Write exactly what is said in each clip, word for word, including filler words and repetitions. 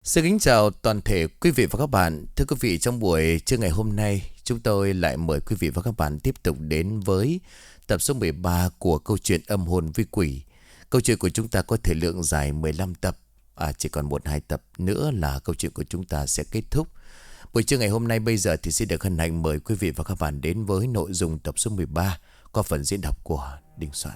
Xin kính chào toàn thể quý vị và các bạn. Thưa quý vị, trong buổi trưa ngày hôm nay, chúng tôi lại mời quý vị và các bạn tiếp tục đến với tập số mười ba của câu chuyện Âm hồn vi quỷ. Câu chuyện của chúng ta có thể lượng dài mười lăm tập, à, chỉ còn một hai tập nữa là câu chuyện của chúng ta sẽ kết thúc. Buổi trưa ngày hôm nay bây giờ thì xin được hân hạnh mời quý vị và các bạn đến với nội dung tập số mười ba qua phần diễn đọc của Đình Soạn.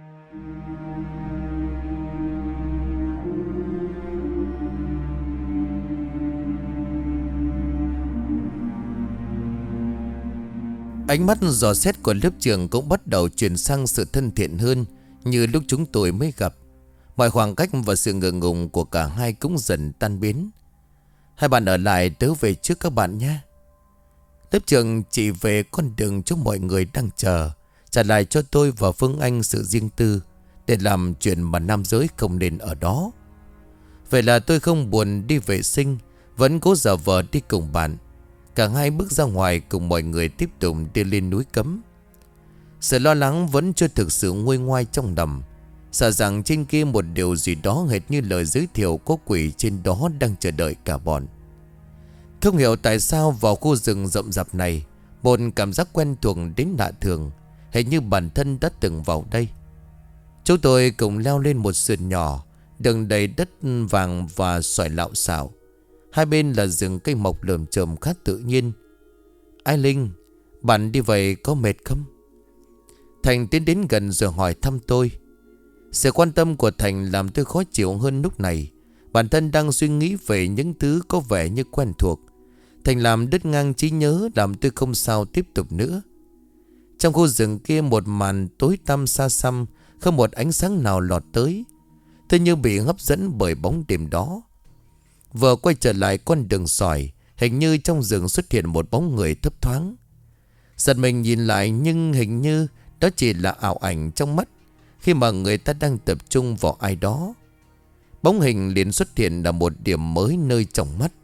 Ánh mắt dò xét của lớp trưởng cũng bắt đầu chuyển sang sự thân thiện hơn như lúc chúng tôi mới gặp. Mọi khoảng cách và sự ngượng ngùng của cả hai cũng dần tan biến. Hai bạn ở lại, tớ về trước các bạn nhé. Lớp trưởng chỉ về con đường cho mọi người đang chờ, trả lại cho tôi và Phương Anh sự riêng tư để làm chuyện mà nam giới không nên ở đó. Vậy là tôi không buồn đi vệ sinh, vẫn cố giả vờ đi cùng bạn. Cả hai bước ra ngoài cùng mọi người tiếp tục đi lên núi Cấm. Sự lo lắng vẫn chưa thực sự nguôi ngoai trong lòng, sợ rằng trên kia một điều gì đó hệt như lời giới thiệu có quỷ trên đó đang chờ đợi cả bọn. Không hiểu tại sao vào khu rừng rậm rạp này, một cảm giác quen thuộc đến lạ thường, hình như bản thân đã từng vào đây. Chúng tôi cùng leo lên một sườn nhỏ, đường đầy đất vàng và xoài lạo xạo. Hai bên là rừng cây mọc lởm chởm khá tự nhiên. Ai Linh, bạn đi vậy có mệt không? Thành tiến đến gần rồi hỏi thăm tôi. Sự quan tâm của Thành làm tôi khó chịu hơn lúc này. Bản thân đang suy nghĩ về những thứ có vẻ như quen thuộc. Thành làm đứt ngang trí nhớ, làm tôi không sao tiếp tục nữa. Trong khu rừng kia một màn tối tăm xa xăm, không một ánh sáng nào lọt tới. Tôi như bị hấp dẫn bởi bóng đêm đó. Vừa quay trở lại con đường sỏi, hình như trong rừng xuất hiện một bóng người thấp thoáng. Giật mình nhìn lại, nhưng hình như đó chỉ là ảo ảnh trong mắt khi mà người ta đang tập trung vào ai đó. Bóng hình liền xuất hiện là một điểm mới nơi trong mắt.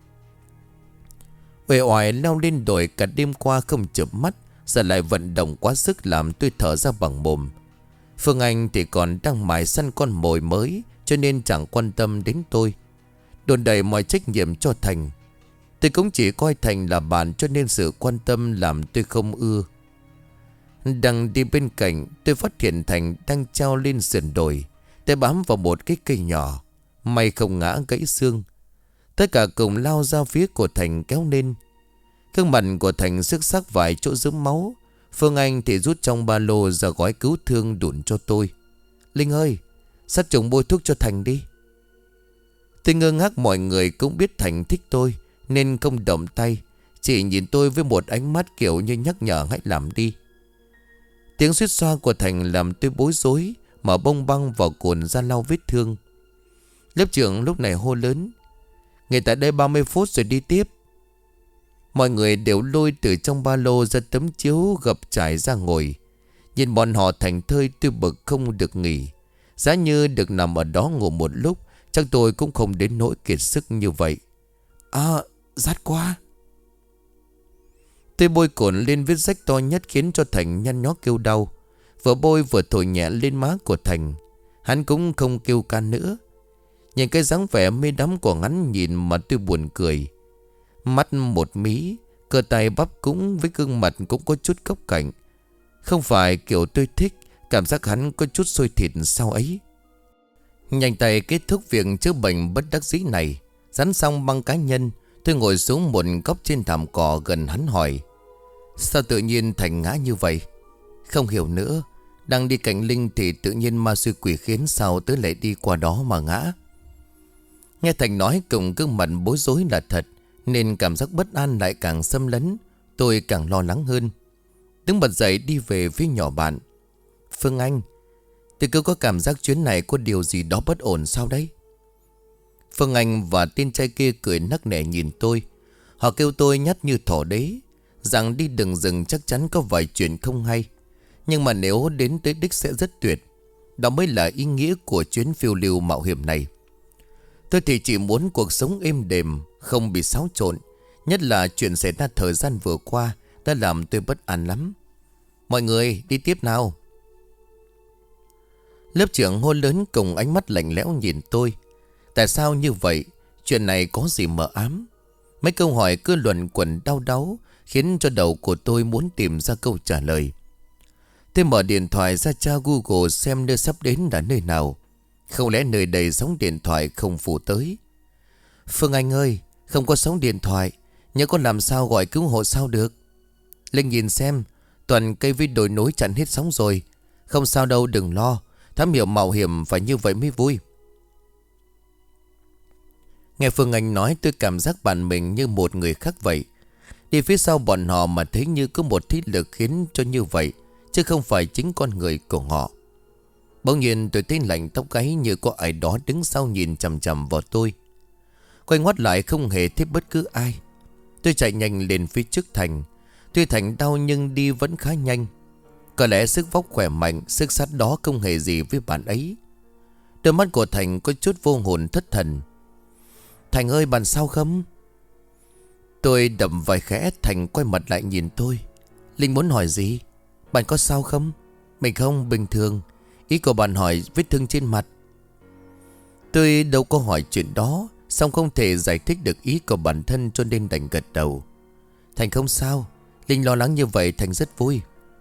Uể oải leo lên đồi cả đêm qua không chợp mắt, giờ lại vận động quá sức làm tôi thở ra bằng mồm. Phương Anh thì còn đang mải săn con mồi mới, cho nên chẳng quan tâm đến tôi, đồn đẩy mọi trách nhiệm cho Thành. Tôi cũng chỉ coi Thành là bạn, cho nên sự quan tâm làm tôi không ưa. Đang đi bên cạnh, tôi phát hiện Thành đang treo lên sườn đồi, tay bám vào một cái cây nhỏ. May không ngã gãy xương. Tất cả cùng lao ra phía của Thành kéo lên. Gương mặt của Thành sức sắc vài chỗ rớm máu. Phương Anh thì rút trong ba lô ra gói cứu thương đụn cho tôi. Linh ơi, sát trùng bôi thuốc cho Thành đi. Tôi ngơ ngác, mọi người cũng biết Thành thích tôi nên không động tay, chỉ nhìn tôi với một ánh mắt kiểu như nhắc nhở hãy làm đi. Tiếng suýt xoa của Thành làm tôi bối rối, mở bông băng vào cồn ra lau vết thương. Lớp trưởng lúc này hô lớn: "Người tại đây ba mươi phút rồi đi tiếp." Mọi người đều lôi từ trong ba lô ra tấm chiếu gập trải ra ngồi. Nhìn bọn họ thành thơi, tôi bực không được nghỉ. Giá như được nằm ở đó ngủ một lúc, chắc tôi cũng không đến nỗi kiệt sức như vậy. À, rát quá. Tôi bôi cồn lên vết rách to nhất khiến cho Thành nhăn nhó kêu đau. Vừa bôi vừa thổi nhẹ lên má của Thành. Hắn cũng không kêu can nữa. Nhìn cái dáng vẻ mê đắm của hắn nhìn mà tôi buồn cười. Mắt một mí, cơ tay bắp cũng với gương mặt cũng có chút cốc cạnh. Không phải kiểu tôi thích, cảm giác hắn có chút sôi thịt sao ấy. Nhanh tay kết thúc việc chữa bệnh bất đắc dĩ này. Dán xong băng cá nhân, tôi ngồi xuống một góc trên thảm cỏ gần hắn hỏi: "Sao tự nhiên Thành ngã như vậy?" "Không hiểu nữa. Đang đi cạnh Linh thì tự nhiên ma xui quỷ khiến, sao tớ lại đi qua đó mà ngã." Nghe Thành nói cùng gương mặt bối rối là thật, nên cảm giác bất an lại càng xâm lấn. Tôi càng lo lắng hơn. Đứng bật dậy đi về phía nhỏ bạn. "Phương Anh, tôi cứ có cảm giác chuyến này có điều gì đó bất ổn sao đấy?" Phương Anh và tên trai kia cười nắc nẻ nhìn tôi. Họ kêu tôi nhát như thỏ đế, rằng đi đường rừng chắc chắn có vài chuyện không hay, nhưng mà nếu đến tới đích sẽ rất tuyệt. Đó mới là ý nghĩa của chuyến phiêu lưu mạo hiểm này. Tôi thì chỉ muốn cuộc sống êm đềm, không bị xáo trộn. Nhất là chuyện xảy ra thời gian vừa qua đã làm tôi bất an lắm. "Mọi người đi tiếp nào." Lớp trưởng hô lớn cùng ánh mắt lạnh lẽo nhìn tôi. Tại sao như vậy? Chuyện này có gì mờ ám? Mấy câu hỏi cứ luẩn quẩn đau đáu, khiến cho đầu của tôi muốn tìm ra câu trả lời. Tôi mở điện thoại ra tra Google xem nơi sắp đến là nơi nào. Không lẽ nơi đây sóng điện thoại không phủ tới? Phương Anh ơi, không có sóng điện thoại, nhớ con làm sao gọi cứu hộ sao được? Linh nhìn xem, toàn cây với đồi nối chặn hết sóng rồi. Không sao đâu, đừng lo. Thám hiểm mạo hiểm phải như vậy mới vui. Nghe Phương Anh nói, tôi cảm giác bản mình như một người khác vậy. Đi phía sau bọn họ mà thấy như có một thế lực khiến cho như vậy, chứ không phải chính con người của họ. Bỗng nhiên tôi thấy lạnh tóc gáy, như có ai đó đứng sau nhìn chằm chằm vào tôi. Quay ngoắt lại không hề thấy bất cứ ai. Tôi chạy nhanh lên phía trước Thành. Tuy Thành đau nhưng đi vẫn khá nhanh. Có lẽ sức vóc khỏe mạnh, sức sát đó không hề gì với bạn ấy. Đôi mắt của Thành có chút vô hồn thất thần. Thành ơi, bạn sao không? Tôi đậm vài khẽ. Thành quay mặt lại nhìn tôi. Linh muốn hỏi gì? Bạn có sao không? Mình không, bình thường. Ý của bạn hỏi vết thương trên mặt. Tôi đâu có hỏi chuyện đó, song không thể giải thích được ý của bản thân cho nên đành gật đầu. Thành không sao. Linh lo lắng như vậy Thành rất vui.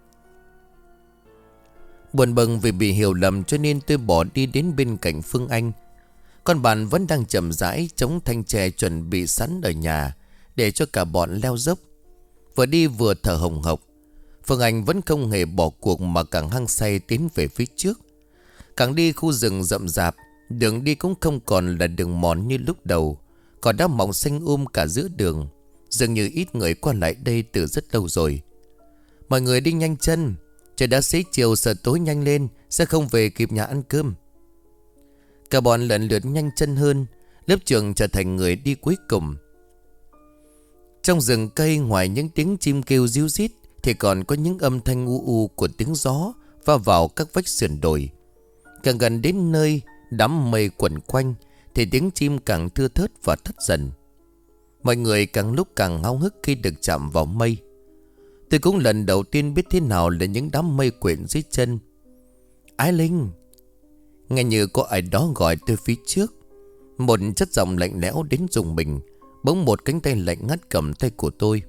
Buồn bực vì bị hiểu lầm cho nên tôi bỏ đi đến bên cạnh Phương Anh. Con bạn vẫn đang chậm rãi chống thanh tre chuẩn bị sẵn ở nhà để cho cả bọn leo dốc. Vừa đi vừa thở hồng hộc. Phương Anh vẫn không hề bỏ cuộc mà càng hăng say tiến về phía trước. Càng đi khu rừng rậm rạp, đường đi cũng không còn là đường mòn như lúc đầu, còn đã mọc xanh um cả giữa đường. Dường như ít người qua lại đây từ rất lâu rồi. Mọi người đi nhanh chân. Trời đã xế chiều, sợ tối nhanh lên sẽ không về kịp nhà ăn cơm. Cả bọn lần lượt nhanh chân hơn. Lớp trưởng trở thành người đi cuối cùng. Trong rừng cây, ngoài những tiếng chim kêu ríu rít thì còn có những âm thanh u u của tiếng gió va vào các vách sườn đồi. Càng gần đến nơi đám mây quẩn quanh thì tiếng chim càng thưa thớt và thấp dần. Mọi người càng lúc càng háo hức khi được chạm vào mây. Tôi cũng lần đầu tiên biết thế nào là những đám mây quyện dưới chân. Ái Linh! Nghe như có ai đó gọi tôi phía trước. Một chất giọng lạnh lẽo đến rùng mình. Bỗng một cánh tay lạnh ngắt cầm tay của tôi.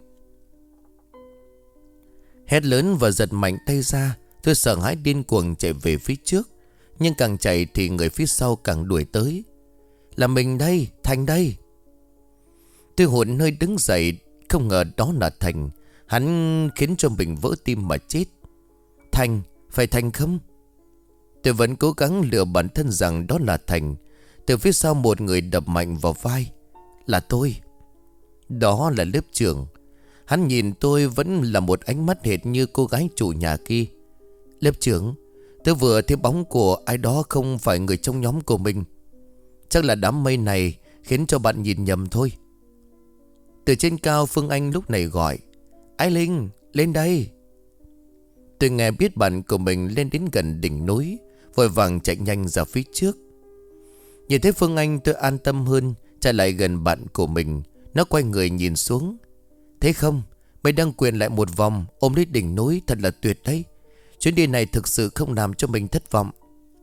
Hét lớn và giật mạnh tay ra. Tôi sợ hãi điên cuồng chạy về phía trước. Nhưng càng chạy thì người phía sau càng đuổi tới. Là mình đây, Thành đây. Tôi hụt hơi đứng dậy. Không ngờ đó là Thành. Hắn khiến cho mình vỡ tim mà chết. Thành, phải Thành không? Tôi vẫn cố gắng lừa bản thân rằng đó là Thành. Từ phía sau một người đập mạnh vào vai. Là tôi. Đó là lớp trưởng. Hắn nhìn tôi vẫn là một ánh mắt hệt như cô gái chủ nhà kia. Lớp trưởng, tôi vừa thấy bóng của ai đó không phải người trong nhóm của mình. Chắc là đám mây này khiến cho bạn nhìn nhầm thôi. Từ trên cao Phương Anh lúc này gọi. Ái Linh, lên đây. Tôi nghe biết bạn của mình lên đến gần đỉnh núi, vội vàng chạy nhanh ra phía trước. Nhìn thấy Phương Anh tôi an tâm hơn, chạy lại gần bạn của mình. Nó quay người nhìn xuống. Thấy không, mày đang quyền lại một vòng ôm lấy đỉnh núi, thật là tuyệt đấy. Chuyến đi này thực sự không làm cho mình thất vọng.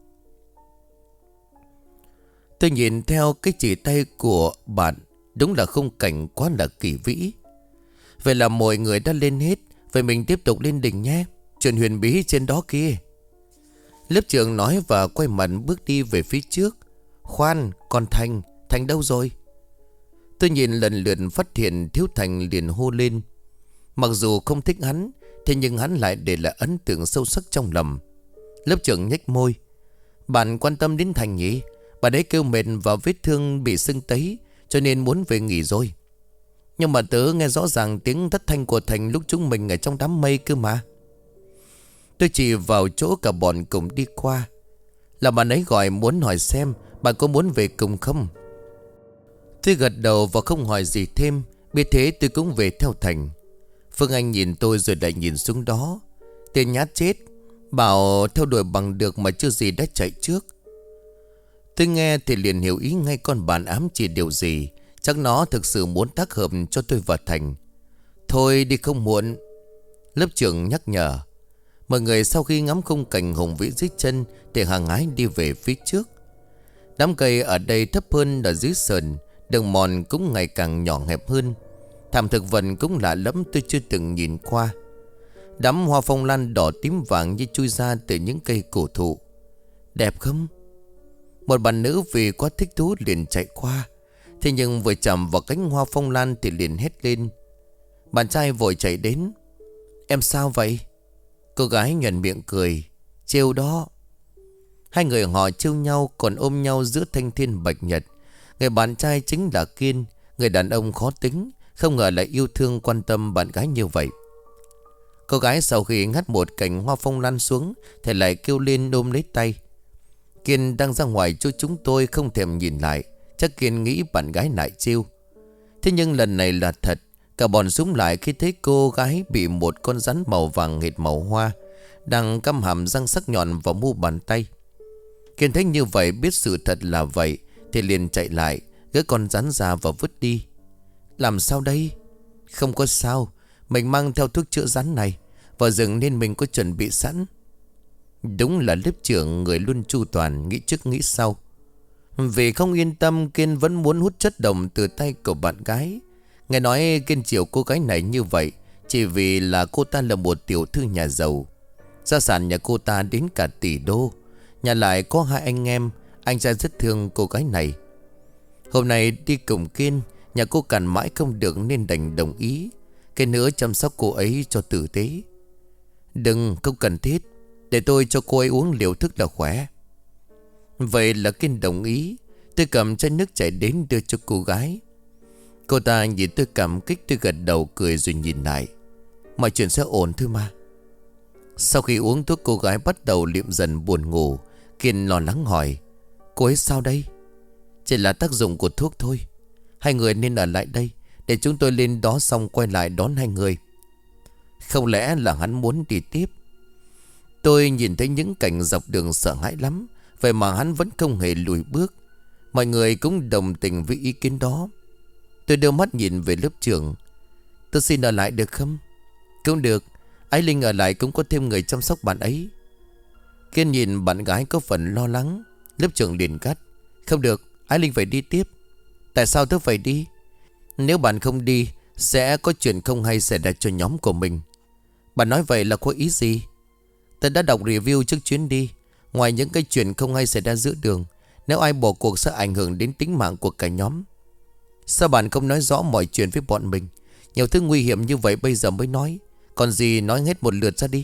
Tôi nhìn theo cái chỉ tay của bạn. Đúng là khung cảnh quá là kỳ vĩ. Vậy là mọi người đã lên hết. Vậy mình tiếp tục lên đỉnh nhé. Chuyện huyền bí trên đó kia. Lớp trưởng nói và quay mặt bước đi về phía trước. Khoan, còn Thành, Thành đâu rồi? Tôi nhìn lần lượt phát hiện thiếu Thành liền hô lên. Mặc dù không thích hắn, thế nhưng hắn lại để lại ấn tượng sâu sắc trong lòng. Lớp trưởng nhếch môi. Bạn quan tâm đến Thành nhỉ? Bạn ấy kêu mệt và vết thương bị sưng tấy, cho nên muốn về nghỉ rồi. Nhưng mà tớ nghe rõ ràng tiếng thất thanh của Thành lúc chúng mình ở trong đám mây cơ mà. Tôi chỉ vào chỗ cả bọn cùng đi qua. Là bạn ấy gọi muốn hỏi xem bạn có muốn về cùng không. Tôi gật đầu và không hỏi gì thêm. Biết thế tôi cũng về theo Thành. Phương Anh nhìn tôi rồi lại nhìn xuống đó. Tên nhát chết, bảo theo đuổi bằng được mà chưa gì đã chạy trước. Tôi nghe thì liền hiểu ý ngay con bạn ám chỉ điều gì. Chắc nó thực sự muốn tác hợp cho tôi và Thành. Thôi đi không muộn. Lớp trưởng nhắc nhở. Mọi người sau khi ngắm khung cảnh hùng vĩ dưới chân thì hàng ái đi về phía trước. Đám cây ở đây thấp hơn ở dưới sườn, Đường mòn cũng ngày càng nhỏ hẹp hơn. Thảm thực vật cũng lạ lẫm tôi chưa từng nhìn qua. Đám hoa phong lan đỏ tím vàng như chui ra từ những cây cổ thụ. Đẹp không? Một bạn nữ vì quá thích thú liền chạy qua. Thế nhưng vừa chạm vào cánh hoa phong lan thì liền hét lên. Bạn trai vội chạy đến. Em sao vậy? Cô gái nhuận miệng cười. Trêu đó. Hai người họ trêu nhau còn ôm nhau giữa thanh thiên bạch nhật. Người bạn trai chính là Kiên, người đàn ông khó tính, không ngờ lại yêu thương quan tâm bạn gái như vậy. Cô gái sau khi ngắt một cành hoa phong lan xuống thì lại kêu lên ôm lấy tay. Kiên đang ra ngoài cho chúng tôi không thèm nhìn lại. Chắc Kiên nghĩ bạn gái lại trêu. Thế nhưng lần này là thật. Cả bọn súng lại khi thấy cô gái bị một con rắn màu vàng nghệt màu hoa đang cắm hàm răng sắc nhọn vào mu bàn tay. Kiên thấy như vậy, biết sự thật là vậy thì liền chạy lại, gỡ con rắn ra và vứt đi. Làm sao đây? Không có sao. Mình mang theo thuốc chữa rắn này vào rừng nên mình có chuẩn bị sẵn. Đúng là lớp trưởng người luôn chu toàn, nghĩ trước nghĩ sau. Vì không yên tâm, Kiên vẫn muốn hút chất độc từ tay của bạn gái. Nghe nói Kiên chiều cô gái này như vậy chỉ vì là cô ta là một tiểu thư nhà giàu. Gia sản nhà cô ta đến cả tỷ đô. Nhà lại có hai anh em. Anh trai rất thương cô gái này. Hôm nay đi cùng Kiên, nhà cô cằn mãi không được nên đành đồng ý. Cái nữa chăm sóc cô ấy cho tử tế. Đừng, không cần thiết. Để tôi cho cô ấy uống liều thức là khỏe. Vậy là Kiên đồng ý. Tôi cầm chai nước chảy đến đưa cho cô gái. Cô ta nhìn tôi cảm kích, tôi gật đầu cười rồi nhìn lại. Mọi chuyện sẽ ổn thôi mà. Sau khi uống thuốc, cô gái bắt đầu liệm dần buồn ngủ. Kiên lo lắng hỏi. Cô ấy sao đây? Chỉ là tác dụng của thuốc thôi. Hai người nên ở lại đây, để chúng tôi lên đó xong quay lại đón hai người. Không lẽ là hắn muốn đi tiếp? Tôi nhìn thấy những cảnh dọc đường sợ hãi lắm. Vậy mà hắn vẫn không hề lùi bước. Mọi người cũng đồng tình với ý kiến đó. Tôi đưa mắt nhìn về lớp trưởng. Tôi xin ở lại được không? Không được. Ái Linh ở lại cũng có thêm người chăm sóc bạn ấy. Kiên nhìn bạn gái có phần lo lắng. Lớp trưởng liền cắt. Không được, Ái Linh phải đi tiếp. Tại sao tôi phải đi? Nếu bạn không đi sẽ có chuyện không hay xảy ra cho nhóm của mình. Bạn nói vậy là có ý gì? Tôi đã đọc review trước chuyến đi. Ngoài những cái chuyện không hay xảy ra giữa đường, nếu ai bỏ cuộc sẽ ảnh hưởng đến tính mạng của cả nhóm. Sao bạn không nói rõ mọi chuyện với bọn mình? Nhiều thứ nguy hiểm như vậy bây giờ mới nói. Còn gì nói hết một lượt ra đi.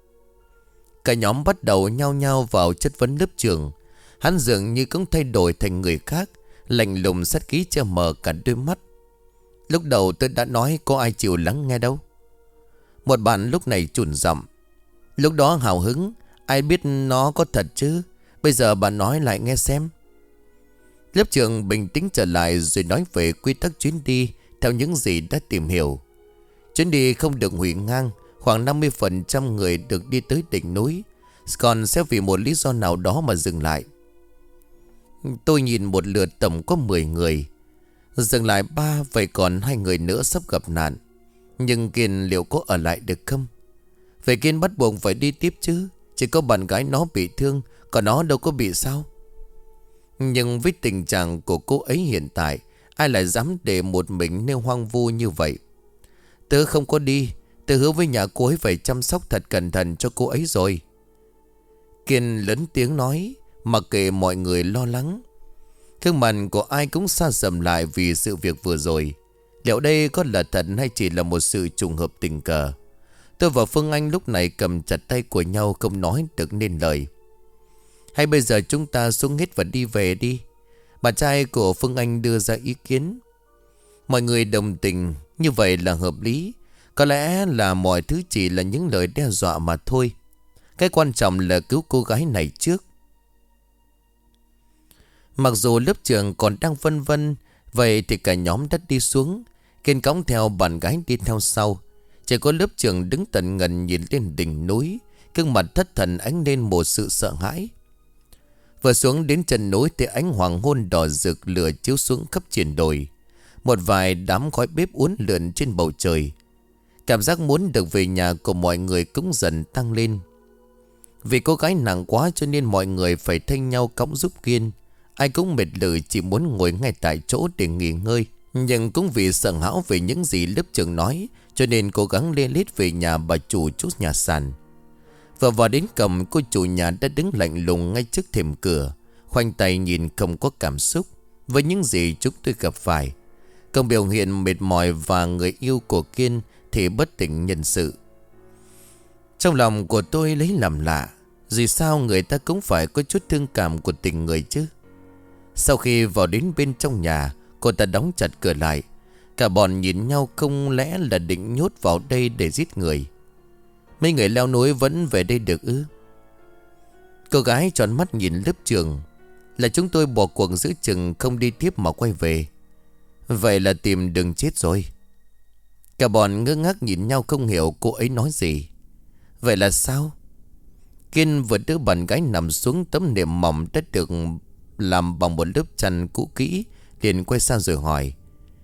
Cả nhóm bắt đầu nhao nhao vào chất vấn lớp trưởng. Hắn dường như cũng thay đổi thành người khác, lạnh lùng sát khí che mờ cả đôi mắt. Lúc đầu tôi đã nói có ai chịu lắng nghe đâu. Một bạn lúc này chùn giọng. Lúc đó hào hứng, ai biết nó có thật chứ. Bây giờ bạn nói lại nghe xem. Lớp trưởng bình tĩnh trở lại rồi nói về quy tắc chuyến đi theo những gì đã tìm hiểu. Chuyến đi không được hủy ngang. Khoảng năm mươi phần trăm người được đi tới đỉnh núi, còn sẽ vì một lý do nào đó mà dừng lại. Tôi nhìn một lượt tổng có mười người. Dừng lại ba, vậy còn hai người nữa sắp gặp nạn. Nhưng Kiên liệu có ở lại được không? Vậy Kiên bắt buộc phải đi tiếp chứ. Chỉ có bạn gái nó bị thương, còn nó đâu có bị sao. Nhưng với tình trạng của cô ấy hiện tại, ai lại dám để một mình nêu hoang vu như vậy? Tớ không có đi. Tớ hứa với nhà cô ấy phải chăm sóc thật cẩn thận cho cô ấy rồi. Kiên lớn tiếng nói, mặc kệ mọi người lo lắng. Gương mặt của ai cũng xa sầm lại vì sự việc vừa rồi. Liệu đây có là thật hay chỉ là một sự trùng hợp tình cờ? Tôi và Phương Anh lúc này cầm chặt tay của nhau, không nói được nên lời. Hay bây giờ chúng ta xuống hết và đi về đi? Bạn trai của Phương Anh đưa ra ý kiến. Mọi người đồng tình, như vậy là hợp lý. Có lẽ là mọi thứ chỉ là những lời đe dọa mà thôi. Cái quan trọng là cứu cô gái này trước. Mặc dù lớp trưởng còn đang phân vân, vậy thì cả nhóm đã đi xuống. Kiên cõng theo bạn gái đi theo sau. Chỉ có lớp trưởng đứng tận ngần nhìn lên đỉnh núi, gương mặt thất thần ánh lên một sự sợ hãi. Vừa xuống đến chân núi thì ánh hoàng hôn đỏ rực lửa chiếu xuống khắp triển đồi. Một vài đám khói bếp uốn lượn trên bầu trời. Cảm giác muốn được về nhà của mọi người cũng dần tăng lên. Vì cô gái nặng quá cho nên mọi người phải thay nhau cõng giúp Kiên. Ai cũng mệt lử chỉ muốn ngồi ngay tại chỗ để nghỉ ngơi. Nhưng cũng vì sợ hãi về những gì lớp trưởng nói, cho nên cố gắng lê lết về nhà bà chủ chút nhà sàn. Vừa vào đến cổng, cô chủ nhà đã đứng lạnh lùng ngay trước thềm cửa, khoanh tay nhìn không có cảm xúc với những gì chúng tôi gặp phải. Công biểu hiện mệt mỏi và người yêu của Kiên thì bất tỉnh nhân sự. Trong lòng của tôi lấy làm lạ, vì sao người ta cũng phải có chút thương cảm của tình người chứ. Sau khi vào đến bên trong nhà, cô ta đóng chặt cửa lại. Cả bọn nhìn nhau, không lẽ là định nhốt vào đây để giết người. Mấy người leo núi vẫn về đây được ư? Cô gái tròn mắt nhìn lớp trưởng. Là chúng tôi bỏ cuộc giữa chừng không đi tiếp mà quay về. Vậy là tìm đường chết rồi. Cả bọn ngơ ngác nhìn nhau không hiểu cô ấy nói gì. Vậy là sao? Kiên vừa đỡ bạn gái nằm xuống tấm nệm mỏng đã được làm bằng một lớp chăn cũ kỹ, liền quay sang rồi hỏi.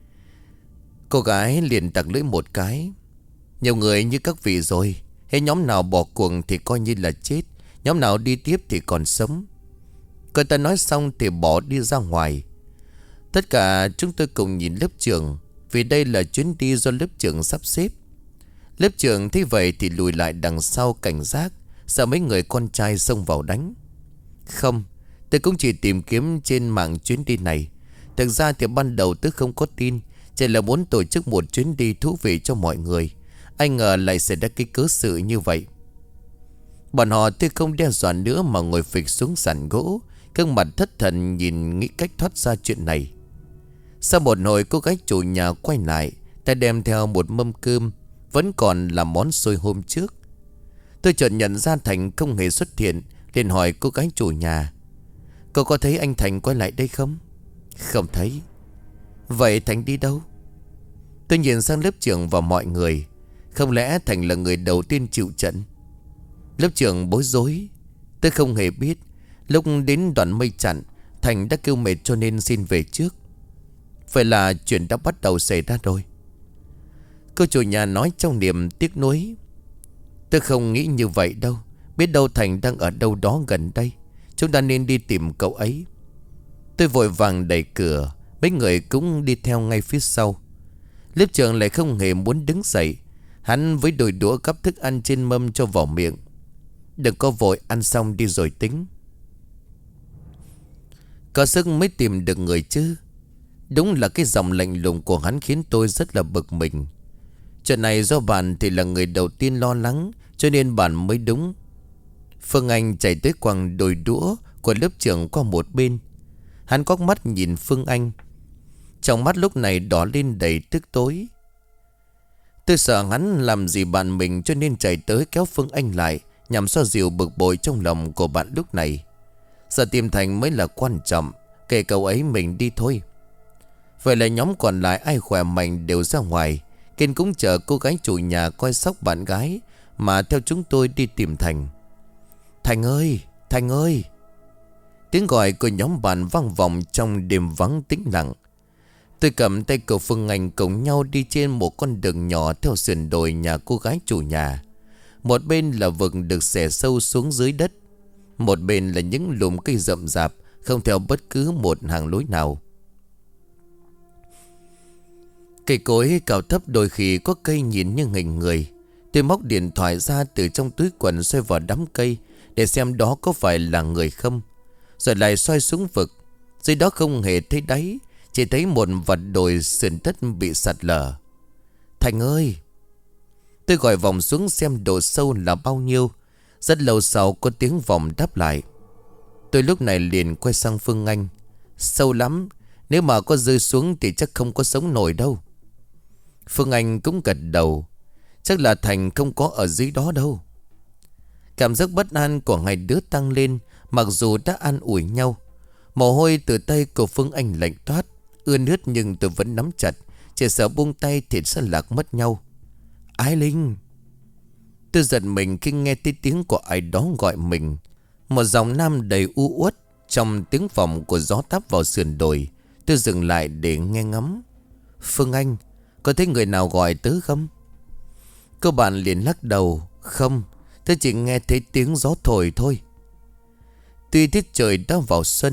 Cô gái liền tặc lưỡi một cái. Nhiều người như các vị rồi, hết nhóm nào bỏ cuộc thì coi như là chết, nhóm nào đi tiếp thì còn sống. Cô ta nói xong thì bỏ đi ra ngoài. Tất cả chúng tôi cùng nhìn lớp trưởng, vì đây là chuyến đi do lớp trưởng sắp xếp. Lớp trưởng thấy vậy thì lùi lại đằng sau cảnh giác, sợ mấy người con trai xông vào đánh. Không, tôi cũng chỉ tìm kiếm trên mạng chuyến đi này. Thực ra thì ban đầu tôi không có tin, chỉ là muốn tổ chức một chuyến đi thú vị cho mọi người. Ai ngờ lại xảy ra cái cớ sự như vậy. Bọn họ tôi không đe dọa nữa mà ngồi phịch xuống sàn gỗ, gương mặt thất thần nhìn nghĩ cách thoát ra chuyện này. Sau một hồi cô gái chủ nhà quay lại, tay đem theo một mâm cơm, vẫn còn là món xôi hôm trước. Tôi chợt nhận ra Thành không hề xuất hiện, liền hỏi cô gái chủ nhà. Cô có thấy anh Thành quay lại đây không? Không thấy. Vậy Thành đi đâu? Tôi nhìn sang lớp trưởng và mọi người. Không lẽ Thành là người đầu tiên chịu trận? Lớp trưởng bối rối. Tôi không hề biết. Lúc đến đoạn mây chặn, Thành đã kêu mệt cho nên xin về trước. Vậy là chuyện đã bắt đầu xảy ra rồi. Cô chủ nhà nói trong niềm tiếc nuối. Tôi không nghĩ như vậy đâu. Biết đâu Thành đang ở đâu đó gần đây. Chúng ta nên đi tìm cậu ấy. Tôi vội vàng đẩy cửa. Mấy người cũng đi theo ngay phía sau. Lớp trưởng lại không hề muốn đứng dậy. Hắn với đôi đũa gắp thức ăn trên mâm cho vào miệng. Đừng có vội, ăn xong đi rồi tính. Có sức mới tìm được người chứ. Đúng là cái giọng lạnh lùng của hắn khiến tôi rất là bực mình. Chuyện này do bạn thì là người đầu tiên lo lắng, cho nên bạn mới đúng. Phương Anh chạy tới quăng đôi đũa của lớp trưởng qua một bên. Hắn quắc mắt nhìn Phương Anh. Trong mắt lúc này đỏ lên đầy tức tối. Tôi sợ hắn làm gì bạn mình, cho nên chạy tới kéo Phương Anh lại, nhằm xoa dịu bực bội trong lòng của bạn lúc này. Giờ tìm Thành mới là quan trọng, kể cậu ấy mình đi thôi. Vậy là nhóm còn lại ai khỏe mạnh đều ra ngoài. Kiên cũng chờ cô gái chủ nhà coi sóc bạn gái, mà theo chúng tôi đi tìm Thành. Thành ơi, Thành ơi. Tiếng gọi của nhóm bạn vang vọng trong đêm vắng tĩnh lặng. Tôi cầm tay cậu Phương Anh cùng nhau đi trên một con đường nhỏ theo sườn đồi nhà cô gái chủ nhà. Một bên là vực được xẻ sâu xuống dưới đất, một bên là những lùm cây rậm rạp không theo bất cứ một hàng lối nào. Cây cối cao thấp, đôi khi có cây nhìn như hình người. Tôi móc điện thoại ra từ trong túi quần, xoay vào đám cây để xem đó có phải là người không. Rồi lại xoay xuống vực. Dưới đó không hề thấy đáy, chỉ thấy một vạt đồi sườn đất bị sạt lở. Thành ơi! Tôi gọi vòng xuống xem độ sâu là bao nhiêu. Rất lâu sau có tiếng vòng đáp lại. Tôi lúc này liền quay sang Phương Anh. Sâu lắm, nếu mà có rơi xuống thì chắc không có sống nổi đâu. Phương Anh cũng gật đầu. Chắc là Thành không có ở dưới đó đâu. Cảm giác bất an của hai đứa tăng lên, mặc dù đã an ủi nhau. Mồ hôi từ tay của Phương Anh lạnh toát, ươn ướt, nhưng tôi vẫn nắm chặt, chỉ sợ buông tay thì sẽ lạc mất nhau. Ái Linh! Tôi giật mình khi nghe thấy tiếng của ai đó gọi mình. Một giọng nam đầy u uất. Trong tiếng vọng của gió táp vào sườn đồi, tôi dừng lại để nghe ngắm. Phương Anh, có thấy người nào gọi tớ không? Cô bạn liền lắc đầu. Không, tôi chỉ nghe thấy tiếng gió thổi thôi. Tuy tiết trời đã vào xuân,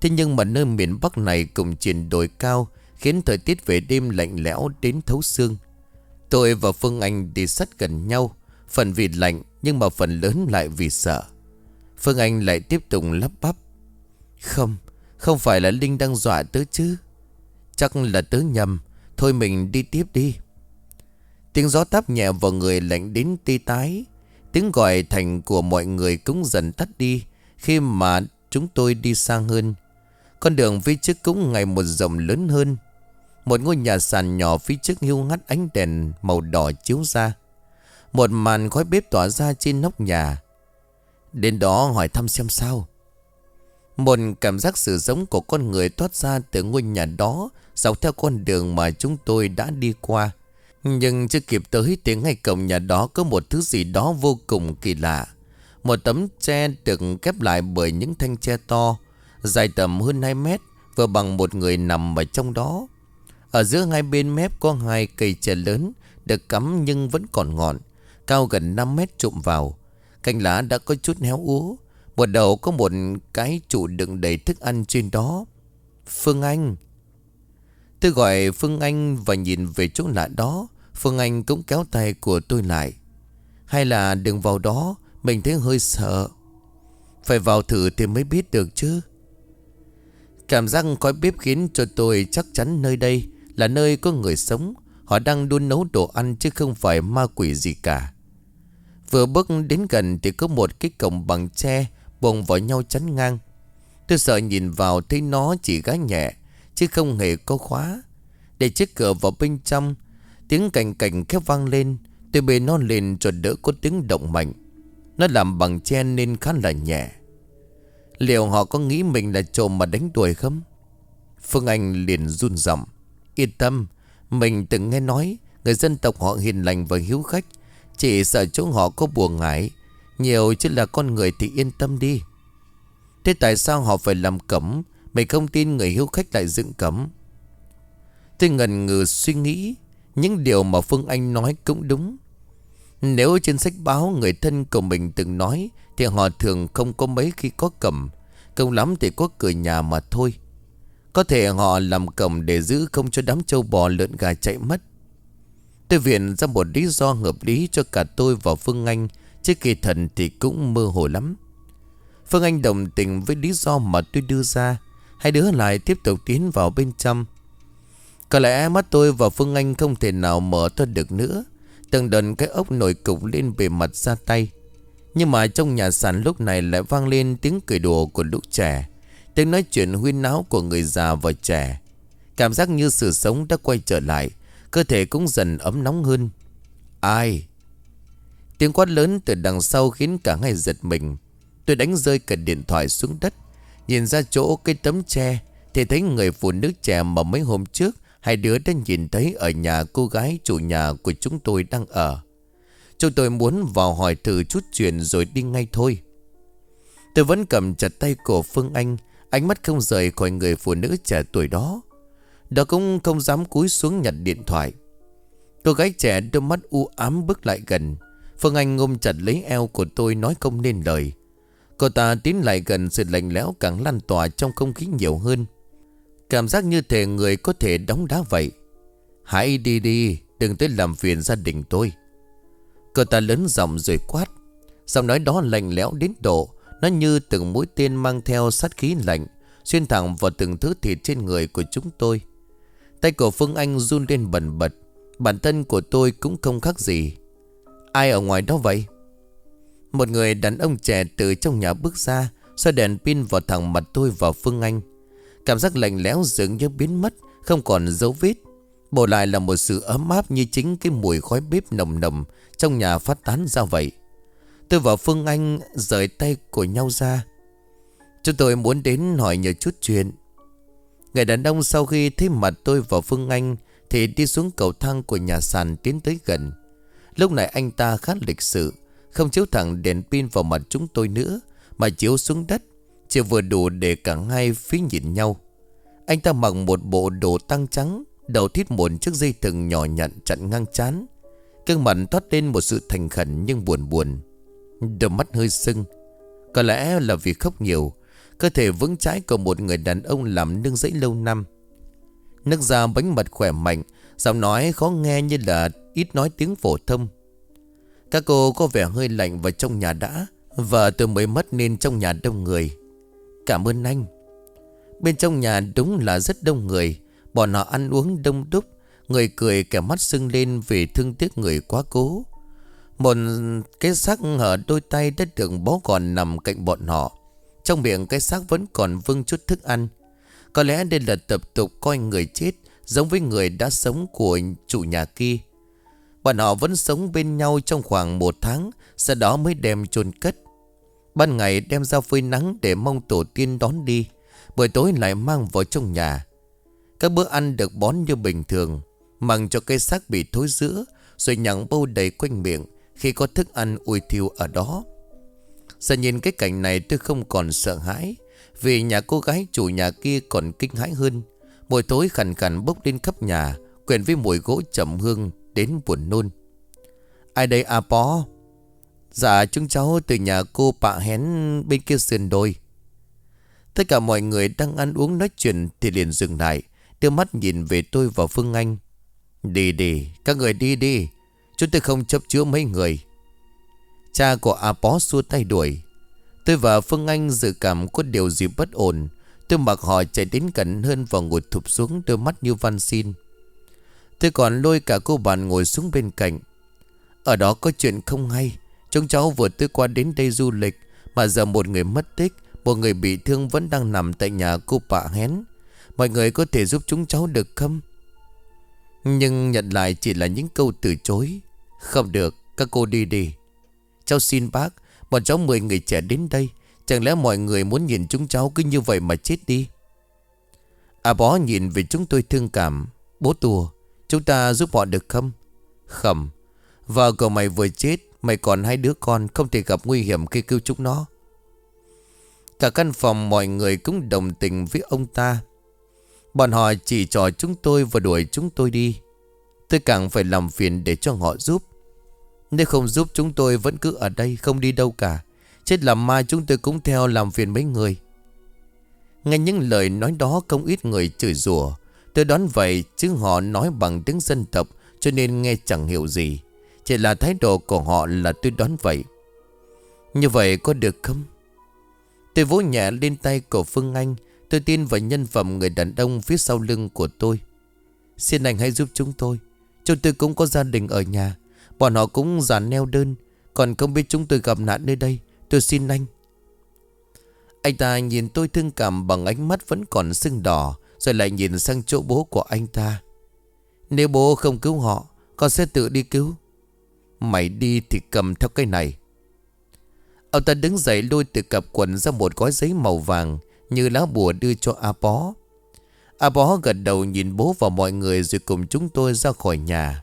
Thế nhưng mà nơi miền Bắc này cùng triển đồi cao khiến thời tiết về đêm lạnh lẽo đến thấu xương. Tôi và Phương Anh đi sát gần nhau, phần vì lạnh nhưng mà phần lớn lại vì sợ. Phương Anh lại tiếp tục lắp bắp: Không, không phải là Linh đang dọa tớ chứ? Chắc là tớ nhầm. Thôi mình đi tiếp đi. Tiếng gió táp nhẹ vào người lạnh đến tê tái. Tiếng gọi thành của mọi người cũng dần tắt đi khi mà chúng tôi đi xa hơn. Con đường phía trước cũng ngày một rộng lớn hơn. Một ngôi nhà sàn nhỏ phía trước hiu hắt ánh đèn màu đỏ chiếu ra. Một màn khói bếp tỏa ra trên nóc nhà. Đến đó hỏi thăm xem sao. Một cảm giác sự sống của con người toát ra từ ngôi nhà đó, dọc theo con đường mà chúng tôi đã đi qua. Nhưng chưa kịp tới thì ngay cổng nhà đó có một thứ gì đó vô cùng kỳ lạ. Một tấm tre được kép lại bởi những thanh tre to, dài tầm hơn hai mét, vừa bằng một người nằm ở trong đó. Ở giữa hai bên mép có hai cây tre lớn, được cắm nhưng vẫn còn ngọn, cao gần năm mét trụm vào. Cành lá đã có chút héo úa. Một đầu có một cái trụ đựng đầy thức ăn trên đó. Phương Anh. Tôi gọi Phương Anh và nhìn về chỗ lạ đó. Phương Anh cũng kéo tay của tôi lại. Hay là đừng vào đó, mình thấy hơi sợ. Phải vào thử thì mới biết được chứ. Cảm giác khói bếp khiến cho tôi chắc chắn nơi đây là nơi có người sống. Họ đang đun nấu đồ ăn chứ không phải ma quỷ gì cả. Vừa bước đến gần thì có một cái cổng bằng tre bồng vào nhau chắn ngang. Tôi sợ nhìn vào thấy nó chỉ gá nhẹ chứ không hề có khóa. Để chiếc cửa vào bên trong, tiếng cành cành khép vang lên. Tôi bê nó lên cho đỡ có tiếng động mạnh. Nó làm bằng tre nên khá là nhẹ. Liệu họ có nghĩ mình là trộm mà đánh đuổi không? Phương Anh liền run giọng: Yên tâm, mình từng nghe nói người dân tộc họ hiền lành và hiếu khách. Chỉ sợ chỗ họ có bùa ngải nhiều chứ là con người thì yên tâm đi. Thế tại sao họ phải làm cấm? Mình không tin người hiếu khách lại dựng cấm. Tôi ngần ngừ suy nghĩ. Những điều mà Phương Anh nói cũng đúng. Nếu trên sách báo người thân của mình từng nói thì họ thường không có mấy khi có cấm. Không lắm thì có cửa nhà mà thôi. Có thể họ làm cấm để giữ không cho đám trâu bò lợn gà chạy mất. Tôi viện ra một lý do hợp lý cho cả tôi và Phương Anh, chứ kỳ thần thì cũng mơ hồ lắm. Phương Anh đồng tình với lý do mà tôi đưa ra. Hai đứa lại tiếp tục tiến vào bên trong. Có lẽ mắt tôi và Phương Anh không thể nào mở to được nữa. Từng đợt cái ốc nổi cục lên bề mặt ra tay. Nhưng mà trong nhà sàn lúc này lại vang lên tiếng cười đùa của lũ trẻ, tiếng nói chuyện huyên náo của người già và trẻ. Cảm giác như sự sống đã quay trở lại. Cơ thể cũng dần ấm nóng hơn. Ai? Tiếng quát lớn từ đằng sau khiến cả hai giật mình. Tôi đánh rơi cả điện thoại xuống đất. Nhìn ra chỗ cái tấm tre thì thấy người phụ nữ trẻ mà mấy hôm trước hai đứa đã nhìn thấy ở nhà cô gái chủ nhà của chúng tôi đang ở. Chúng tôi muốn vào hỏi thử chút chuyện rồi đi ngay thôi. Tôi vẫn cầm chặt tay của Phương Anh, ánh mắt không rời khỏi người phụ nữ trẻ tuổi đó. Đó cũng không dám cúi xuống nhặt điện thoại. Cô gái trẻ đôi mắt u ám bước lại gần. Phương Anh ôm chặt lấy eo của tôi nói không nên lời. Cô ta tiến lại gần, sự lạnh lẽo càng lan tỏa trong không khí nhiều hơn. Cảm giác như thể người có thể đóng đá vậy. Hãy đi đi, đừng tới làm phiền gia đình tôi. Cô ta lớn giọng rồi quát. Giọng nói đó lạnh lẽo đến độ nó như từng mũi tên mang theo sát khí lạnh, xuyên thẳng vào từng thứ thịt trên người của chúng tôi. Tay của Phương Anh run lên bần bật. Bản thân của tôi cũng không khác gì. Ai ở ngoài đó vậy? Một người đàn ông trẻ từ trong nhà bước ra, soi đèn pin vào thẳng mặt tôi và Phương Anh. Cảm giác lạnh lẽo dường như biến mất, không còn dấu vết. Bù lại là một sự ấm áp như chính cái mùi khói bếp nồng nồng trong nhà phát tán ra vậy. Tôi và Phương Anh rời tay của nhau ra. Chúng tôi muốn đến hỏi nhờ chút chuyện. Người đàn ông sau khi thấy mặt tôi và Phương Anh thì đi xuống cầu thang của nhà sàn tiến tới gần. Lúc này anh ta khá lịch sự, không chiếu thẳng đèn pin vào mặt chúng tôi nữa, mà chiếu xuống đất, chỉ vừa đủ để cả hai phía nhìn nhau. Anh ta mặc một bộ đồ tang trắng, đầu thít một chiếc dây thừng nhỏ nhặn chặn ngang trán. Gương mặt toát lên một sự thành khẩn nhưng buồn buồn. Đôi mắt hơi sưng. Có lẽ là vì khóc nhiều. cơ thể vững chãi của một người đàn ông làm nương rẫy lâu năm. Nước da bánh mật khỏe mạnh, giọng nói khó nghe như là ít nói tiếng phổ thông. Các cô có vẻ hơi lạnh vào trong nhà đã, vợ tôi mới mất nên trong nhà đông người. Cảm ơn anh. Bên trong nhà đúng là rất đông người. Bọn họ ăn uống đông đúc, người cười kẻ mắt sưng lên vì thương tiếc người quá cố. Một cái xác ở đôi tay đã được bó gọn nằm cạnh bọn họ. Trong miệng cái xác vẫn còn vương chút thức ăn. Có lẽ đây là tập tục coi người chết giống với người đã sống của chủ nhà kia. Bọn họ vẫn sống bên nhau trong khoảng một tháng, sau đó mới đem chôn cất. Ban ngày đem ra phơi nắng để mong tổ tiên đón đi, buổi tối lại mang vào trong nhà. Các bữa ăn được bón như bình thường, mặc cho cây xác bị thối rữa, rồi nhặng bâu đầy quanh miệng khi có thức ăn ui thiêu ở đó. Giờ nhìn cái cảnh này tôi không còn sợ hãi, vì nhà cô gái chủ nhà kia còn kinh hãi hơn. Mùi tối khàn khàn bốc lên khắp nhà, quyện với mùi gỗ trầm hương đến buồn nôn. Ai đây à bó? Dạ chúng cháu từ nhà cô Pạ Hén bên kia sườn đồi. Tất cả mọi người đang ăn uống nói chuyện thì liền dừng lại, đưa mắt nhìn về tôi và Phương Anh. Đi đi, các người đi đi, chúng tôi không chấp chứa mấy người. Cha của A Pó xua tay đuổi. Tôi và Phương Anh dự cảm có điều gì bất ổn. Tôi mặc họ chạy đến gần hơn và ngồi thụp xuống, đôi mắt như van xin. Tôi còn lôi cả cô bạn ngồi xuống bên cạnh. Ở đó có chuyện không hay. Chúng cháu vừa tới qua đến đây du lịch, mà giờ một người mất tích, một người bị thương vẫn đang nằm tại nhà cô Pạ Hén. Mọi người có thể giúp chúng cháu được không? Nhưng nhận lại chỉ là những câu từ chối. Không được, các cô đi đi. Cháu xin bác, bọn cháu mười người trẻ đến đây, chẳng lẽ mọi người muốn nhìn chúng cháu cứ như vậy mà chết đi? À bó nhìn về chúng tôi thương cảm. Bố Tùa, chúng ta giúp họ được không? Không. Vợ của mày vừa chết, mày còn hai đứa con, không thể gặp nguy hiểm khi cứu chúng nó. Cả căn phòng mọi người cũng đồng tình với ông ta. Bọn họ chỉ trò chúng tôi và đuổi chúng tôi đi. Tôi càng phải làm phiền để cho họ giúp. Nếu không giúp chúng tôi vẫn cứ ở đây, không đi đâu cả. Chết làm ma chúng tôi cũng theo làm phiền mấy người. Nghe những lời nói đó không ít người chửi rủa. Tôi đoán vậy chứ họ nói bằng tiếng dân tộc, cho nên nghe chẳng hiểu gì. Chỉ là thái độ của họ là tôi đoán vậy. Như vậy có được không? Tôi vỗ nhẹ lên tay của Phương Anh. Tôi tin vào nhân phẩm người đàn ông phía sau lưng của tôi. Xin anh hãy giúp chúng tôi. Chúng tôi cũng có gia đình ở nhà. Bọn họ cũng già neo đơn, còn không biết chúng tôi gặp nạn nơi đây. Tôi xin anh. Anh ta nhìn tôi thương cảm bằng ánh mắt vẫn còn sưng đỏ, rồi lại nhìn sang chỗ bố của anh ta. Nếu bố không cứu họ, con sẽ tự đi cứu. Mày đi thì cầm theo cái này. Ông ta đứng dậy lôi từ cặp quần ra một gói giấy màu vàng như lá bùa đưa cho A Bó. A Bó gật đầu nhìn bố và mọi người rồi cùng chúng tôi ra khỏi nhà.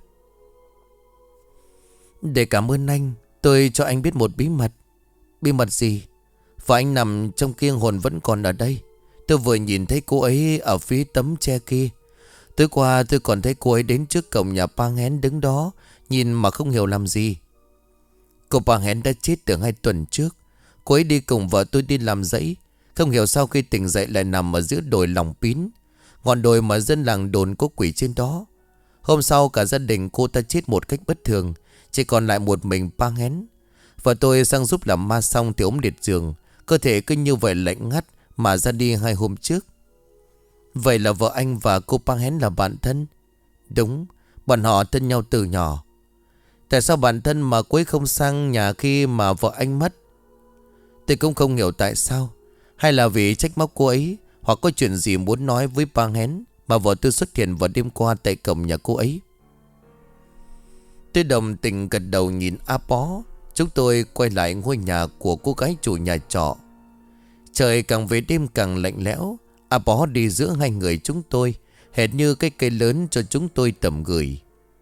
Để cảm ơn anh, tôi cho anh biết một bí mật. Bí mật gì? Và anh nằm trong kia hồn vẫn còn ở đây. Tôi vừa nhìn thấy cô ấy ở phía tấm tre kia. Tối qua tôi còn thấy cô ấy đến trước cổng nhà Pang Hén đứng đó, nhìn mà không hiểu làm gì. Cô Pang Hén đã chết từ hai tuần trước. Cô ấy đi cùng vợ tôi đi làm dãy. Không hiểu sao khi tỉnh dậy lại nằm ở giữa đồi Lòng Pín, ngọn đồi mà dân làng đồn có quỷ trên đó. Hôm sau cả gia đình cô ta chết một cách bất thường, chỉ còn lại một mình Pang Hén. Vợ tôi sang giúp làm ma xong thì ốm liệt giường, cơ thể cứ như vậy lạnh ngắt mà ra đi hai hôm trước. Vậy là vợ anh và cô Pang Hén là bạn thân? Đúng, bọn họ thân nhau từ nhỏ. Tại sao bạn thân mà cô ấy không sang nhà khi mà vợ anh mất? Tôi cũng không hiểu tại sao. Hay là vì trách móc cô ấy, hoặc có chuyện gì muốn nói với Pang Hén mà vợ tôi xuất hiện vào đêm qua tại cổng nhà cô ấy. Tôi đồng tình gật đầu nhìn A Pó. Chúng tôi quay lại ngôi nhà của cô gái chủ nhà trọ. Trời càng về đêm càng lạnh lẽo. A Pó đi giữa hai người chúng tôi, hệt như cái cây lớn cho chúng tôi tầm gửi.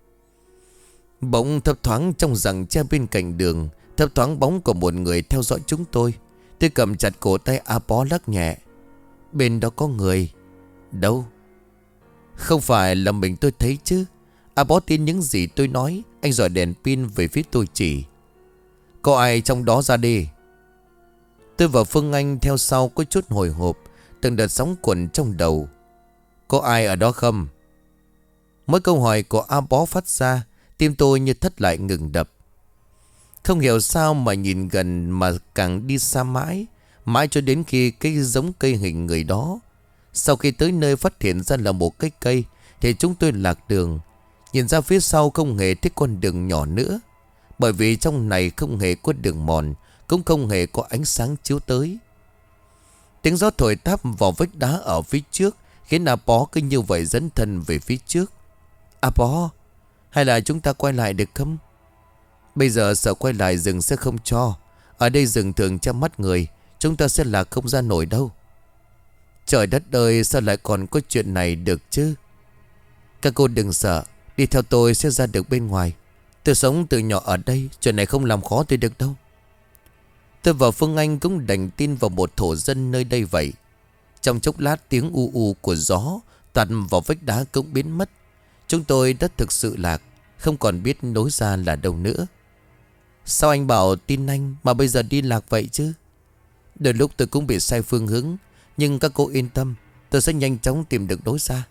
Bỗng thấp thoáng trong rặng tre bên cạnh đường, thấp thoáng bóng của một người theo dõi chúng tôi. Tôi cầm chặt cổ tay A Pó lắc nhẹ. Bên đó có người. Đâu? Không phải là mình tôi thấy chứ. A Pó tin những gì tôi nói. Anh dọi đèn pin về phía tôi chỉ. Có ai trong đó ra đi? Tôi và Phương Anh theo sau có chút hồi hộp. Từng đợt sóng cuộn trong đầu. Có ai ở đó không? Mỗi câu hỏi của A Bó phát ra, tim tôi như thất lại ngừng đập. Không hiểu sao mà nhìn gần mà càng đi xa mãi. Mãi cho đến khi cái giống cây hình người đó. Sau khi tới nơi phát hiện ra là một cái cây, thì chúng tôi lạc đường. Nhìn ra phía sau không hề thấy con đường nhỏ nữa. Bởi vì trong này không hề có đường mòn, cũng không hề có ánh sáng chiếu tới. Tiếng gió thổi táp vào vách đá ở phía trước khiến A Bó cứ như vậy dẫn thân về phía trước. A Bó, hay là chúng ta quay lại được không? Bây giờ sợ quay lại rừng sẽ không cho. Ở đây rừng thường chăm mắt người, chúng ta sẽ là không ra nổi đâu. Trời đất ơi, sao lại còn có chuyện này được chứ? Các cô đừng sợ, đi theo tôi sẽ ra được bên ngoài. Tôi sống từ nhỏ ở đây, chuyện này không làm khó tôi được đâu. Tôi và Phương Anh cũng đành tin vào một thổ dân nơi đây vậy. Trong chốc lát tiếng u u của gió tạt vào vách đá cũng biến mất. Chúng tôi đã thực sự lạc, không còn biết nối ra là đâu nữa. Sao anh bảo tin anh mà bây giờ đi lạc vậy chứ? Đôi lúc tôi cũng bị sai phương hướng, nhưng các cô yên tâm, tôi sẽ nhanh chóng tìm được lối ra.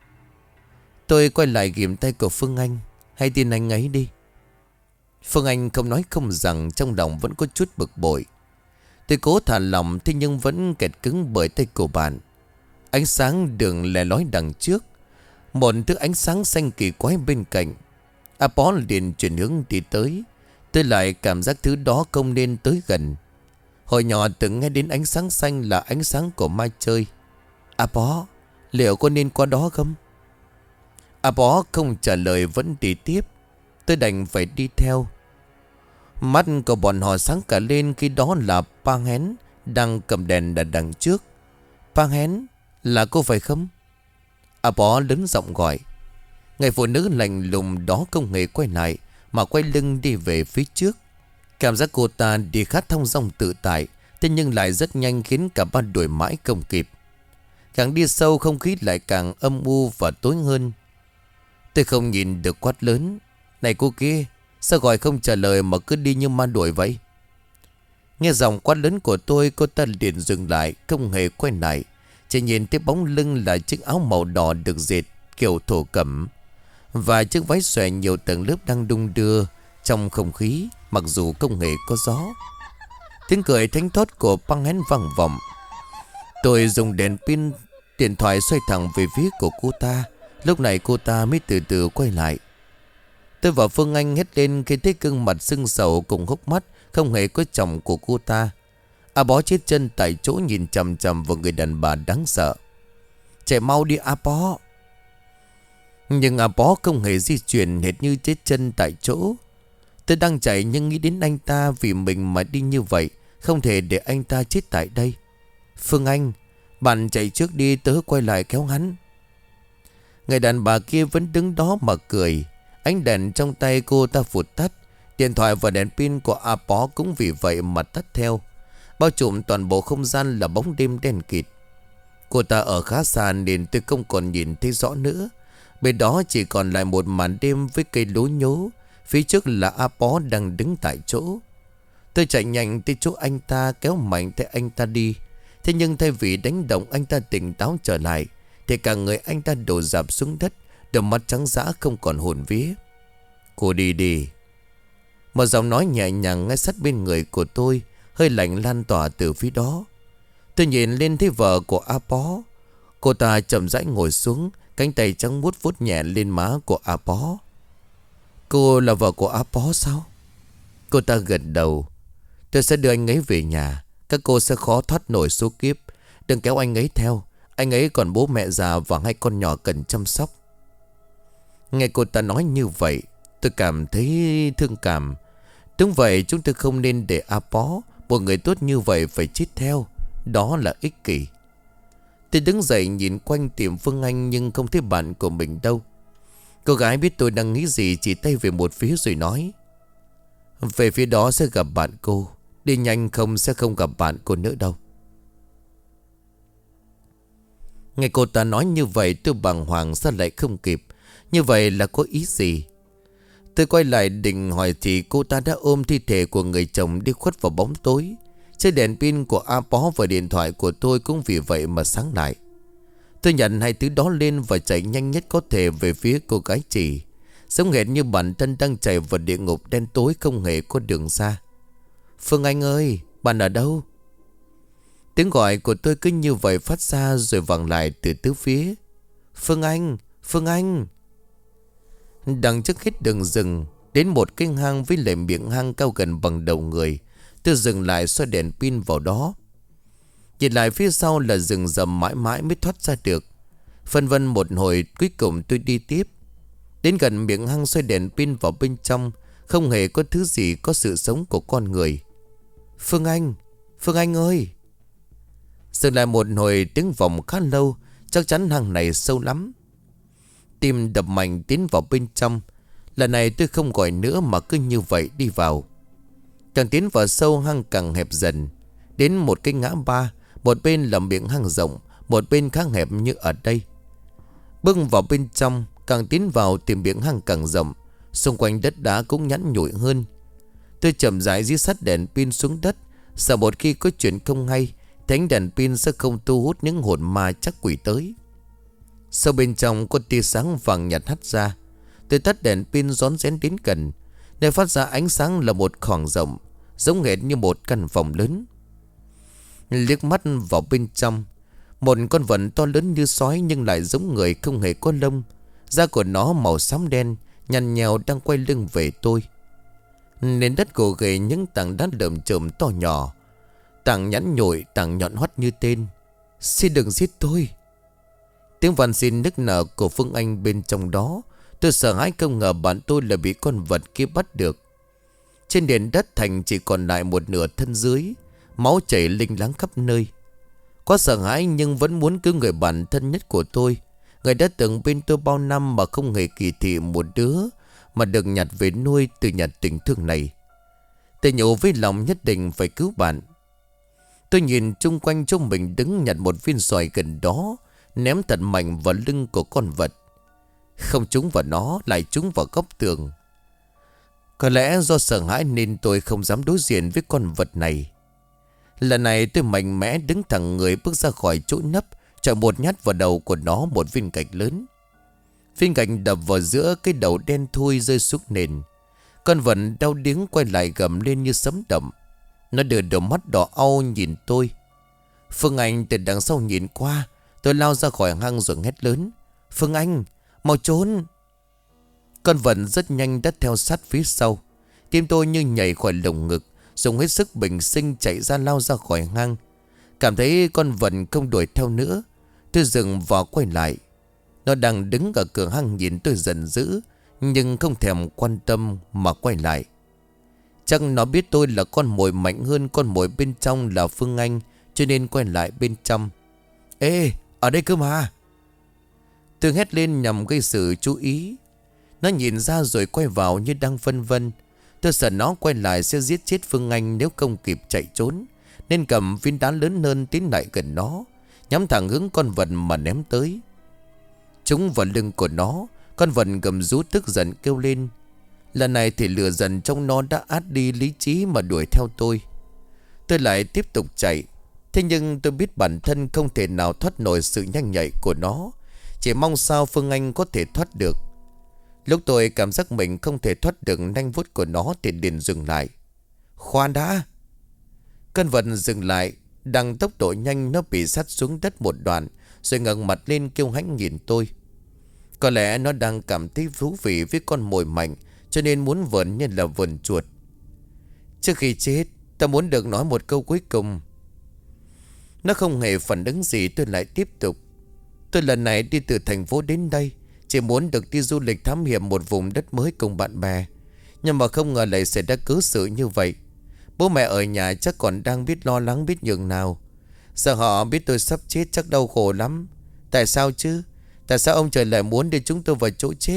Tôi quay lại ghim tay của Phương Anh. Hãy tin anh ấy đi. Phương Anh không nói không rằng, trong lòng vẫn có chút bực bội. Tôi cố thả lòng, thế nhưng vẫn kẹt cứng bởi tay của bạn. Ánh sáng đường lè lói đằng trước, một thứ ánh sáng xanh kỳ quái bên cạnh. Apollo liền chuyển hướng đi tới. Tôi lại cảm giác thứ đó không nên tới gần. Hồi nhỏ từng nghe đến ánh sáng xanh là ánh sáng của ma chơi. Apollo, liệu có nên qua đó không? Apollo không trả lời, vẫn đi tiếp. Tôi đành phải đi theo. Mắt của bọn họ sáng cả lên khi đó là Pang Hén đang cầm đèn ở đằng trước. Pang Hén, là cô phải không? Apollo lớn giọng gọi. Người phụ nữ lạnh lùng đó không hề quay lại, mà quay lưng đi về phía trước. Cảm giác cô ta đi khá thong dong tự tại, thế nhưng lại rất nhanh khiến cả ba đuổi mãi không kịp. Càng đi sâu không khí lại càng âm u và tối hơn. Tôi không nhìn được quát lớn. Này cô kia, sao gọi không trả lời mà cứ đi như ma đuổi vậy? Nghe giọng quát lớn của tôi, cô ta liền dừng lại, không hề quay lại. Chỉ nhìn thấy bóng lưng là chiếc áo màu đỏ được dệt kiểu thổ cẩm, và chiếc váy xòe nhiều tầng lớp đang đung đưa trong không khí, mặc dù không hề có gió. Tiếng cười thánh thót của Pang Hén vang vọng. Tôi dùng đèn pin điện thoại xoay thẳng về phía của cô ta. Lúc này cô ta mới từ từ quay lại. Tôi và Phương Anh hét lên khi thấy gương mặt sưng sầu cùng hốc mắt không hề có chồng của cô ta. A Bó chết chân tại chỗ nhìn chằm chằm vào người đàn bà đáng sợ. Chạy mau đi A Bó. Nhưng A Bó không hề di chuyển, hệt như chết chân tại chỗ. Tôi đang chạy nhưng nghĩ đến anh ta, vì mình mà đi như vậy không thể để anh ta chết tại đây. Phương Anh, bạn chạy trước đi, tớ quay lại kéo hắn. Người đàn bà kia vẫn đứng đó mà cười. Ánh đèn trong tay cô ta vụt tắt. Điện thoại và đèn pin của A Bó cũng vì vậy mà tắt theo. Bao trùm toàn bộ không gian là bóng đêm đen kịt. Cô ta ở khá xa nên tôi không còn nhìn thấy rõ nữa. Bên đó chỉ còn lại một màn đêm với cây lố nhố. Phía trước là A Bó đang đứng tại chỗ. Tôi chạy nhanh tới chỗ anh ta, kéo mạnh tay anh ta đi. Thế nhưng thay vì đánh động anh ta tỉnh táo trở lại, thì cả người anh ta đổ rạp xuống đất, đôi mắt trắng dã không còn hồn vía. Cô đi đi. Một giọng nói nhẹ nhàng ngay sát bên người của tôi, hơi lạnh lan tỏa từ phía đó. Tôi nhìn lên thấy vợ của A Bó. Cô ta chậm rãi ngồi xuống, cánh tay trắng muốt vuốt nhẹ lên má của A Bó. Cô là vợ của A Bó sao? Cô ta gật đầu. Tôi sẽ đưa anh ấy về nhà. Các cô sẽ khó thoát nổi số kiếp. Đừng kéo anh ấy theo. Anh ấy còn bố mẹ già và hai con nhỏ cần chăm sóc. Nghe cô ta nói như vậy, tôi cảm thấy thương cảm. Đúng vậy, chúng tôi không nên để A Bó, một người tốt như vậy, phải chết theo. Đó là ích kỷ. Tôi đứng dậy nhìn quanh tìm Phương Anh, nhưng không thấy bạn của mình đâu. Cô gái biết tôi đang nghĩ gì, chỉ tay về một phía rồi nói: về phía đó sẽ gặp bạn cô. Đi nhanh không sẽ không gặp bạn cô nữa đâu. Nghe cô ta nói như vậy, tôi bàng hoàng sao lại không kịp. Như vậy là có ý gì? Tôi quay lại định hỏi thì cô ta đã ôm thi thể của người chồng đi khuất vào bóng tối. Chiếc đèn pin của A Pó và điện thoại của tôi cũng vì vậy mà sáng lại. Tôi nhận hai thứ đó lên và chạy nhanh nhất có thể về phía cô gái chị, giống hệt như bản thân đang chạy vào địa ngục đen tối không hề có đường ra. Phương Anh ơi, bạn ở đâu? Tiếng gọi của tôi cứ như vậy phát ra rồi vẳng lại từ tứ phía. Phương Anh, Phương Anh. Đằng trước hết đường rừng, đến một cái hang với lề miệng hang cao gần bằng đầu người. Tôi dừng lại xoay đèn pin vào đó. Nhìn lại phía sau là rừng rậm mãi mãi mới thoát ra được. Phân vân một hồi cuối cùng tôi đi tiếp. Đến gần miệng hang xoay đèn pin vào bên trong. Không hề có thứ gì có sự sống của con người. Phương Anh, Phương Anh ơi. Dừng lại một hồi tiếng vọng khá lâu. Chắc chắn hang này sâu lắm. Tim đập mạnh tiến vào bên trong. Lần này tôi không gọi nữa mà cứ như vậy đi vào. Càng tiến vào sâu hang càng hẹp dần. Đến một cái ngã ba, một bên là miệng hang rộng, một bên khá hẹp như ở đây. Bước vào bên trong, càng tiến vào thì miệng hang càng rộng. Xung quanh đất đá cũng nhẵn nhụi hơn. Tôi chậm rãi dí sát đèn pin xuống đất. Sợ một khi có chuyện không hay, ánh đèn pin sẽ không thu hút những hồn ma chắc quỷ tới. Sau bên trong có tia sáng vàng nhạt hắt ra. Tôi tắt đèn pin rón rén đến gần. Nơi phát ra ánh sáng là một khoảng rộng, giống hệt như một căn phòng lớn. Liếc mắt vào bên trong, một con vật to lớn như sói nhưng lại giống người không hề có lông. Da của nó màu xám đen, nhăn nhèo đang quay lưng về tôi. Nền đất gồ ghề những tảng đá lởm chởm to nhỏ, tảng nhẵn nhụi, tảng nhọn hoắt như tên. Xin đừng giết tôi. Tiếng van xin nức nở của Phương Anh bên trong đó. Tôi sợ hãi không ngờ bạn tôi là bị con vật kia bắt được. Trên nền đất thành chỉ còn lại một nửa thân dưới, máu chảy linh láng khắp nơi. Có sợ hãi nhưng vẫn muốn cứu người bạn thân nhất của tôi, người đã từng bên tôi bao năm mà không hề kỳ thị một đứa mà được nhặt về nuôi từ nhà tình thương này. Tôi nhủ với lòng nhất định phải cứu bạn. Tôi nhìn chung quanh chỗ mình đứng, nhặt một viên xoài gần đó, ném thật mạnh vào lưng của con vật. Không trúng vào nó, lại trúng vào góc tường. Có lẽ do sợ hãi nên tôi không dám đối diện với con vật này. Lần này tôi mạnh mẽ đứng thẳng người bước ra khỏi chỗ nấp, chọi một nhát vào đầu của nó một viên gạch lớn. Viên gạch đập vào giữa cái đầu đen thui rơi xuống nền. Con vật đau điếng quay lại gầm lên như sấm động. Nó đưa đôi mắt đỏ au nhìn tôi. Phương Anh từ đằng sau nhìn qua. Tôi lao ra khỏi hang rồi hét lớn. Phương Anh, mau trốn. Con vật rất nhanh đã theo sát phía sau. Tim tôi như nhảy khỏi lồng ngực, dùng hết sức bình sinh chạy ra lao ra khỏi hang. Cảm thấy con vật không đuổi theo nữa, tôi dừng và quay lại. Nó đang đứng ở cửa hang nhìn tôi giận dữ, nhưng không thèm quan tâm mà quay lại. Chắc nó biết tôi là con mồi mạnh hơn con mồi bên trong là Phương Anh, cho nên quay lại bên trong. Ê, ở đây cơ mà. Tôi hét lên nhằm gây sự chú ý. Nó nhìn ra rồi quay vào như đang phân vân. Tôi sợ nó quay lại sẽ giết chết Phương Anh nếu không kịp chạy trốn, nên cầm viên đá lớn hơn tiến lại gần nó, nhắm thẳng hướng con vật mà ném tới. Trúng vào lưng của nó. Con vật gầm rú tức giận kêu lên. Lần này thì lửa dần trong nó đã át đi lý trí mà đuổi theo tôi. Tôi lại tiếp tục chạy. Thế nhưng tôi biết bản thân không thể nào thoát nổi sự nhanh nhạy của nó. Chỉ mong sao Phương Anh có thể thoát được. Lúc tôi cảm giác mình không thể thoát được nanh vuốt của nó thì liền dừng lại. Khoan đã. Con vật dừng lại. Đằng tốc độ nhanh nó bị sát xuống đất một đoạn, rồi ngẩng mặt lên kêu hãnh nhìn tôi. Có lẽ nó đang cảm thấy thú vị với con mồi mạnh, cho nên muốn vờn như là vờn chuột. Trước khi chết, ta muốn được nói một câu cuối cùng. Nó không hề phản ứng gì. Tôi lại tiếp tục. Tôi lần này đi từ thành phố đến đây chỉ muốn được đi du lịch thám hiểm một vùng đất mới cùng bạn bè. Nhưng mà không ngờ lại xảy ra cớ sự như vậy. Bố mẹ ở nhà chắc còn đang biết lo lắng biết nhường nào. Giờ họ biết tôi sắp chết chắc đau khổ lắm. Tại sao chứ? Tại sao ông trời lại muốn đưa chúng tôi vào chỗ chết?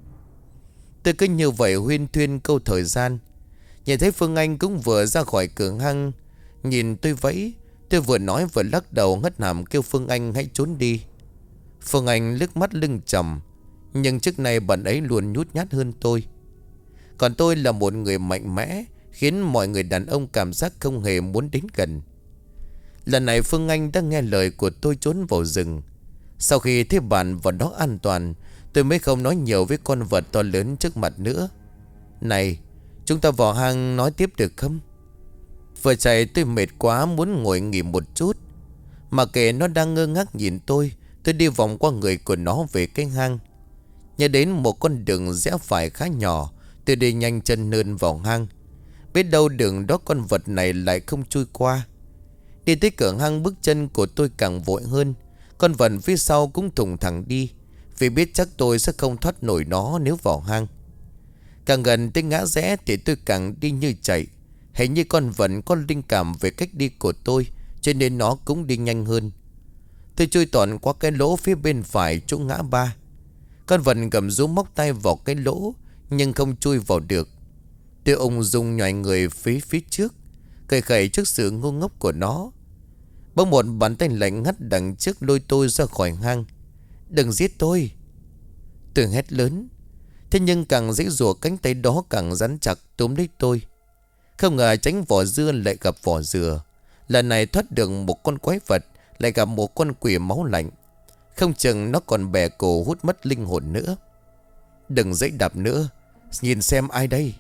Tôi cứ như vậy huyên thuyên câu thời gian. Nhìn thấy Phương Anh cũng vừa ra khỏi cửa hang, nhìn tôi vẫy. Tôi vừa nói vừa lắc đầu ngất hàm kêu Phương Anh hãy trốn đi. Phương Anh liếc mắt lưng trầm, nhưng trước nay bạn ấy luôn nhút nhát hơn tôi. Còn tôi là một người mạnh mẽ, khiến mọi người đàn ông cảm giác không hề muốn đến gần. Lần này Phương Anh đã nghe lời của tôi trốn vào rừng. Sau khi thấy bạn vào đó an toàn, tôi mới không nói nhiều với con vật to lớn trước mặt nữa. Này, chúng ta vào hang nói tiếp được không? Vừa chạy tôi mệt quá muốn ngồi nghỉ một chút. Mà kệ nó đang ngơ ngác nhìn tôi, tôi đi vòng qua người của nó về cái hang. Nhớ đến một con đường rẽ phải khá nhỏ, tôi đi nhanh chân hơn vào hang. Biết đâu đường đó con vật này lại không chui qua. Đi tới cửa hang, bước chân của tôi càng vội hơn. Con vật phía sau cũng thùng thẳng đi, vì biết chắc tôi sẽ không thoát nổi nó nếu vào hang. Càng gần tới ngã rẽ thì tôi càng đi như chạy. Hình như con vật có linh cảm về cách đi của tôi, cho nên nó cũng đi nhanh hơn. Tôi chui toàn qua cái lỗ phía bên phải chỗ ngã ba. Con vật gầm rú móc tay vào cái lỗ, nhưng không chui vào được. Tôi ung dung nhòi người phía phía trước, cười khẩy trước sự ngu ngốc của nó. Bỗng một bàn tay lạnh ngắt đằng trước lôi tôi ra khỏi hang. Đừng giết tôi, tôi hét lớn. Thế nhưng càng giãy giụa, cánh tay đó càng rắn chặt túm lấy tôi. Không ngờ tránh vỏ dưa lại gặp vỏ dừa. Lần này thoát được một con quái vật, lại gặp một con quỷ máu lạnh. Không chừng nó còn bè cổ hút mất linh hồn nữa. Đừng dãy đạp nữa, nhìn xem ai đây.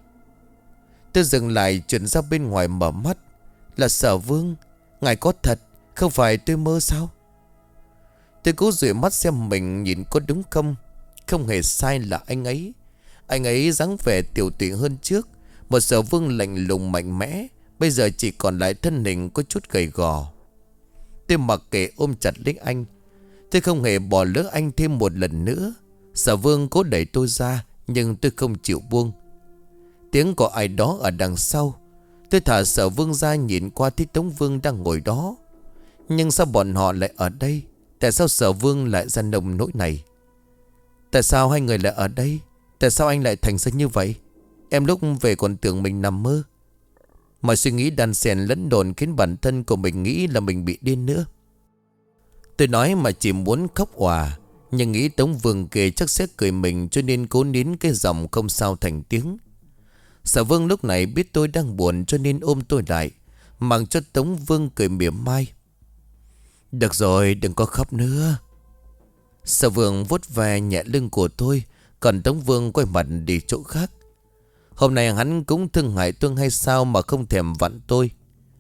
Tôi dừng lại, chuyển ra bên ngoài mở mắt. Là Sở Vương. Ngài có thật, không phải tôi mơ sao? Tôi cố dụi mắt xem mình nhìn có đúng không. Không hề sai, là anh ấy. Anh ấy dáng vẻ tiểu tụy hơn trước. Một Sở Vương lạnh lùng mạnh mẽ, bây giờ chỉ còn lại thân hình có chút gầy gò. Tôi mặc kệ ôm chặt lấy anh. Tôi không hề bỏ lỡ anh thêm một lần nữa. Sở Vương cố đẩy tôi ra, nhưng tôi không chịu buông. Tiếng của ai đó ở đằng sau. Tôi thả Sở Vương ra, nhìn qua thấy Tống Vương đang ngồi đó. Nhưng sao bọn họ lại ở đây? Tại sao Sở Vương lại ra nông nỗi này? Tại sao hai người lại ở đây? Tại sao anh lại thành ra như vậy? Em lúc về còn tưởng mình nằm mơ. Mọi suy nghĩ đan xen lẫn đồn khiến bản thân của mình nghĩ là mình bị điên nữa. Tôi nói mà chỉ muốn khóc òa, nhưng nghĩ Tống Vương kề chắc sẽ cười mình, cho nên cố nín cái giọng không sao thành tiếng. Sở Vương lúc này biết tôi đang buồn, cho nên ôm tôi lại, mặc cho Tống Vương cười mỉa mai. Được rồi, đừng có khóc nữa. Sở Vương vuốt ve nhẹ lưng của tôi, còn Tống Vương quay mặt đi chỗ khác. Hôm nay hắn cũng thương hại tôi hay sao mà không thèm vặn tôi.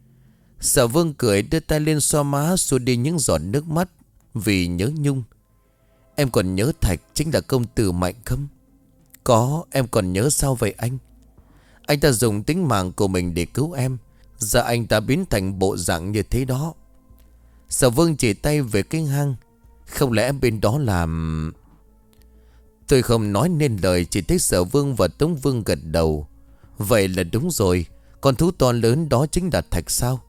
Sở Vương cười, đưa tay lên xoa má, xua đi những giọt nước mắt vì nhớ Nhung. Em còn nhớ Thạch chính là công tử Mạnh không? Có, em còn nhớ. Sao vậy anh? Anh ta dùng tính mạng của mình để cứu em. Giờ anh ta biến thành bộ dạng như thế đó. Sở Vương chỉ tay về cái hang. Không lẽ bên đó làm... Tôi không nói nên lời, chỉ thấy Sở Vương và Tống Vương gật đầu. Vậy là đúng rồi, con thú to lớn đó chính là Thạch sao?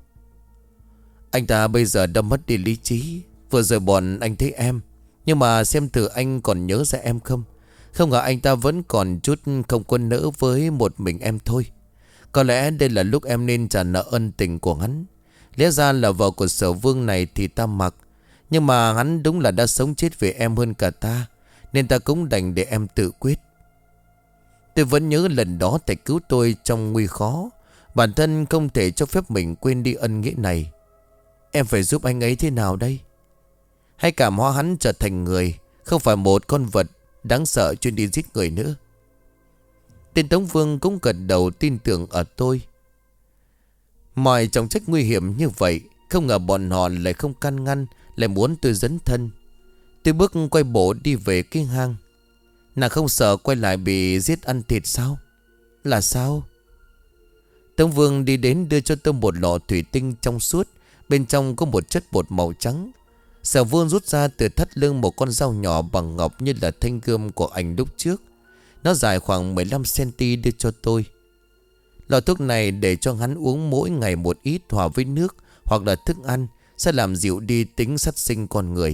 Anh ta bây giờ đã mất đi lý trí. Vừa rồi bọn anh thấy em, nhưng mà xem thử anh còn nhớ ra em không. Không ngờ anh ta vẫn còn chút không có nỡ với một mình em thôi. Có lẽ đây là lúc em nên trả nợ ân tình của hắn. Lẽ ra là vợ của Sở Vương này thì ta mặc, nhưng mà hắn đúng là đã sống chết vì em hơn cả ta, nên ta cũng đành để em tự quyết. Tôi vẫn nhớ lần đó Thạch cứu tôi trong nguy khó. Bản thân không thể cho phép mình quên đi ân nghĩa này. Em phải giúp anh ấy thế nào đây? Hãy cảm hóa hắn trở thành người, không phải một con vật đáng sợ chuyên đi giết người nữa. Tên Tống Vương cũng gật đầu tin tưởng ở tôi. Mọi trọng trách nguy hiểm như vậy, không ngờ bọn họ lại không can ngăn, lại muốn tôi dấn thân. Tôi bước quay bộ đi về cái hang. Nàng không sợ quay lại bị giết ăn thịt sao? Là sao? Tống Vương đi đến đưa cho tôi một lọ thủy tinh trong suốt. Bên trong có một chất bột màu trắng. Sở Vương rút ra từ thắt lưng một con dao nhỏ bằng ngọc như là thanh gươm của anh lúc trước. Nó dài khoảng mười lăm xăng-ti-mét đưa cho tôi. Lọ thuốc này để cho hắn uống mỗi ngày một ít hòa với nước hoặc là thức ăn, sẽ làm dịu đi tính sát sinh con người.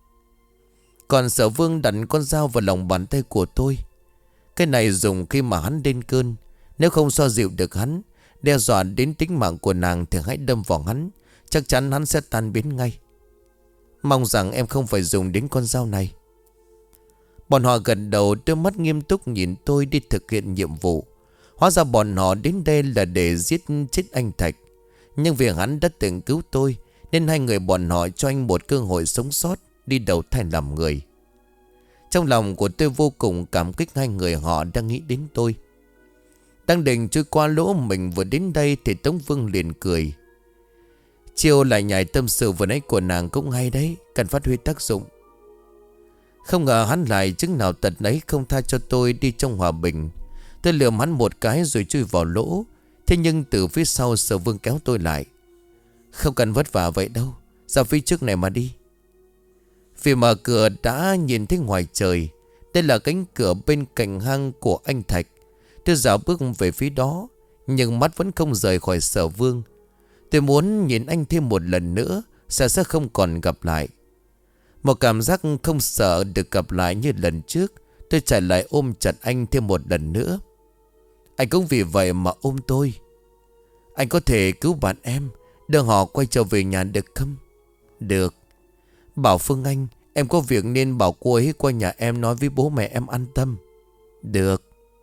Còn Sở Vương đặt con dao vào lòng bàn tay của tôi. Cái này dùng khi mà hắn lên cơn. Nếu không xoa dịu được hắn, đe dọa đến tính mạng của nàng, thì hãy đâm vào hắn. Chắc chắn hắn sẽ tan biến ngay. Mong rằng em không phải dùng đến con dao này. Bọn họ gật đầu, đôi mắt nghiêm túc nhìn tôi đi thực hiện nhiệm vụ. Hóa ra bọn họ đến đây là để giết chết anh Thạch. Nhưng vì hắn đã từng cứu tôi, nên hai người bọn họ cho anh một cơ hội sống sót, đi đầu thai làm người. Trong lòng của tôi vô cùng cảm kích hai người họ đang nghĩ đến tôi. Đang định trôi qua lỗ mình vừa đến đây thì Tống Vương liền cười. Chiêu lại nhảy tâm sự vừa nãy của nàng cũng hay đấy, cần phát huy tác dụng. Không ngờ hắn lại chứng nào tật nấy, không tha cho tôi đi trong hòa bình. Tôi lườm hắn một cái rồi chui vào lỗ. Thế nhưng từ phía sau Sở Vương kéo tôi lại. Không cần vất vả vậy đâu, ra phía trước này mà đi. Vì mở cửa đã nhìn thấy ngoài trời. Đây là cánh cửa bên cạnh hang của anh Thạch. Tôi dạo bước về phía đó, nhưng mắt vẫn không rời khỏi Sở Vương. Tôi muốn nhìn anh thêm một lần nữa, sợ sẽ không còn gặp lại. Một cảm giác không sợ được gặp lại như lần trước. Tôi chạy lại ôm chặt anh thêm một lần nữa. Anh cũng vì vậy mà ôm tôi. Anh có thể cứu bạn em, đưa họ quay trở về nhà được không? Được. Bảo Phương Anh, em có việc nên bảo cô ấy qua nhà em nói với bố mẹ em an tâm. Được.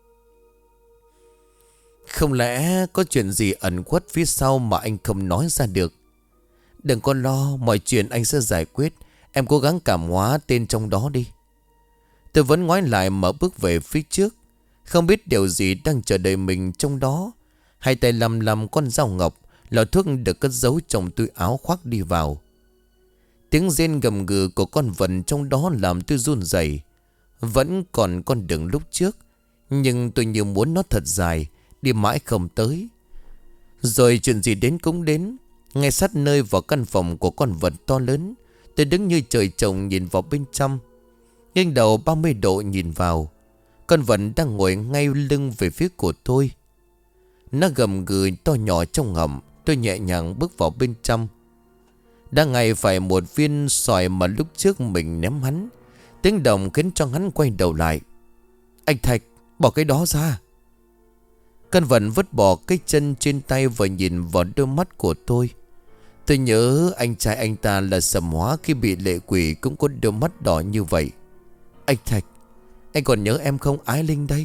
Không lẽ có chuyện gì ẩn khuất phía sau mà anh không nói ra được? Đừng có lo, mọi chuyện anh sẽ giải quyết. Em cố gắng cảm hóa tên trong đó đi. Tôi vẫn ngoái lại mở bước về phía trước. Không biết điều gì đang chờ đợi mình trong đó. Hai tay lầm lầm con dao ngọc, lọ thuốc được cất giấu trong túi áo khoác đi vào. Tiếng rên gầm gừ của con vật trong đó làm tôi run rẩy. Vẫn còn con đường lúc trước, nhưng tôi như muốn nó thật dài, đi mãi không tới. Rồi chuyện gì đến cũng đến. Ngay sát nơi vào căn phòng của con vật to lớn, tôi đứng như trời trồng nhìn vào bên trong. Nghiêng đầu ba mươi độ nhìn vào. Con vật đang ngồi ngay lưng về phía của tôi. Nó gầm gừ to nhỏ trong hầm. Tôi nhẹ nhàng bước vào bên trong. Đang ngày phải một viên xoài mà lúc trước mình ném hắn. Tiếng động khiến cho hắn quay đầu lại. Anh Thạch, bỏ cái đó ra. Con vật vứt bỏ cái chân trên tay và nhìn vào đôi mắt của tôi. Tôi nhớ anh trai anh ta là Sầm Hóa khi bị lệ quỷ cũng có đôi mắt đỏ như vậy. Anh Thạch, anh còn nhớ em không Ái Linh đây?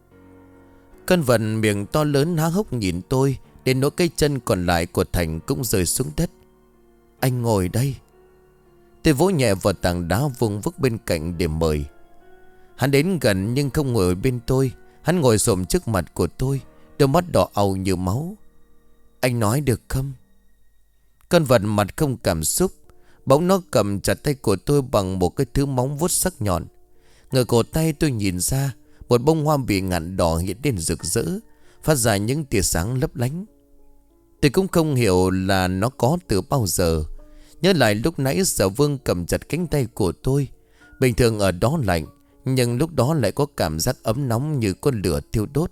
Con vật miệng to lớn há hốc nhìn tôi, đến nỗi cái chân còn lại của Thành cũng rơi xuống đất. Anh ngồi đây. Tôi vỗ nhẹ vào tảng đá vuông vức bên cạnh để mời. Hắn đến gần nhưng không ngồi bên tôi. Hắn ngồi xổm trước mặt của tôi, đôi mắt đỏ au như máu. Anh nói được không? Con vật mặt không cảm xúc. Bỗng nó cầm chặt tay của tôi bằng một cái thứ móng vuốt sắc nhọn. Ngờ cổ tay tôi nhìn ra, một bông hoa bị ngạn đỏ hiện lên rực rỡ, phát ra những tia sáng lấp lánh. Tôi cũng không hiểu là nó có từ bao giờ. Nhớ lại lúc nãy Sở Vương cầm chặt cánh tay của tôi. Bình thường ở đó lạnh, nhưng lúc đó lại có cảm giác ấm nóng như con lửa thiêu đốt.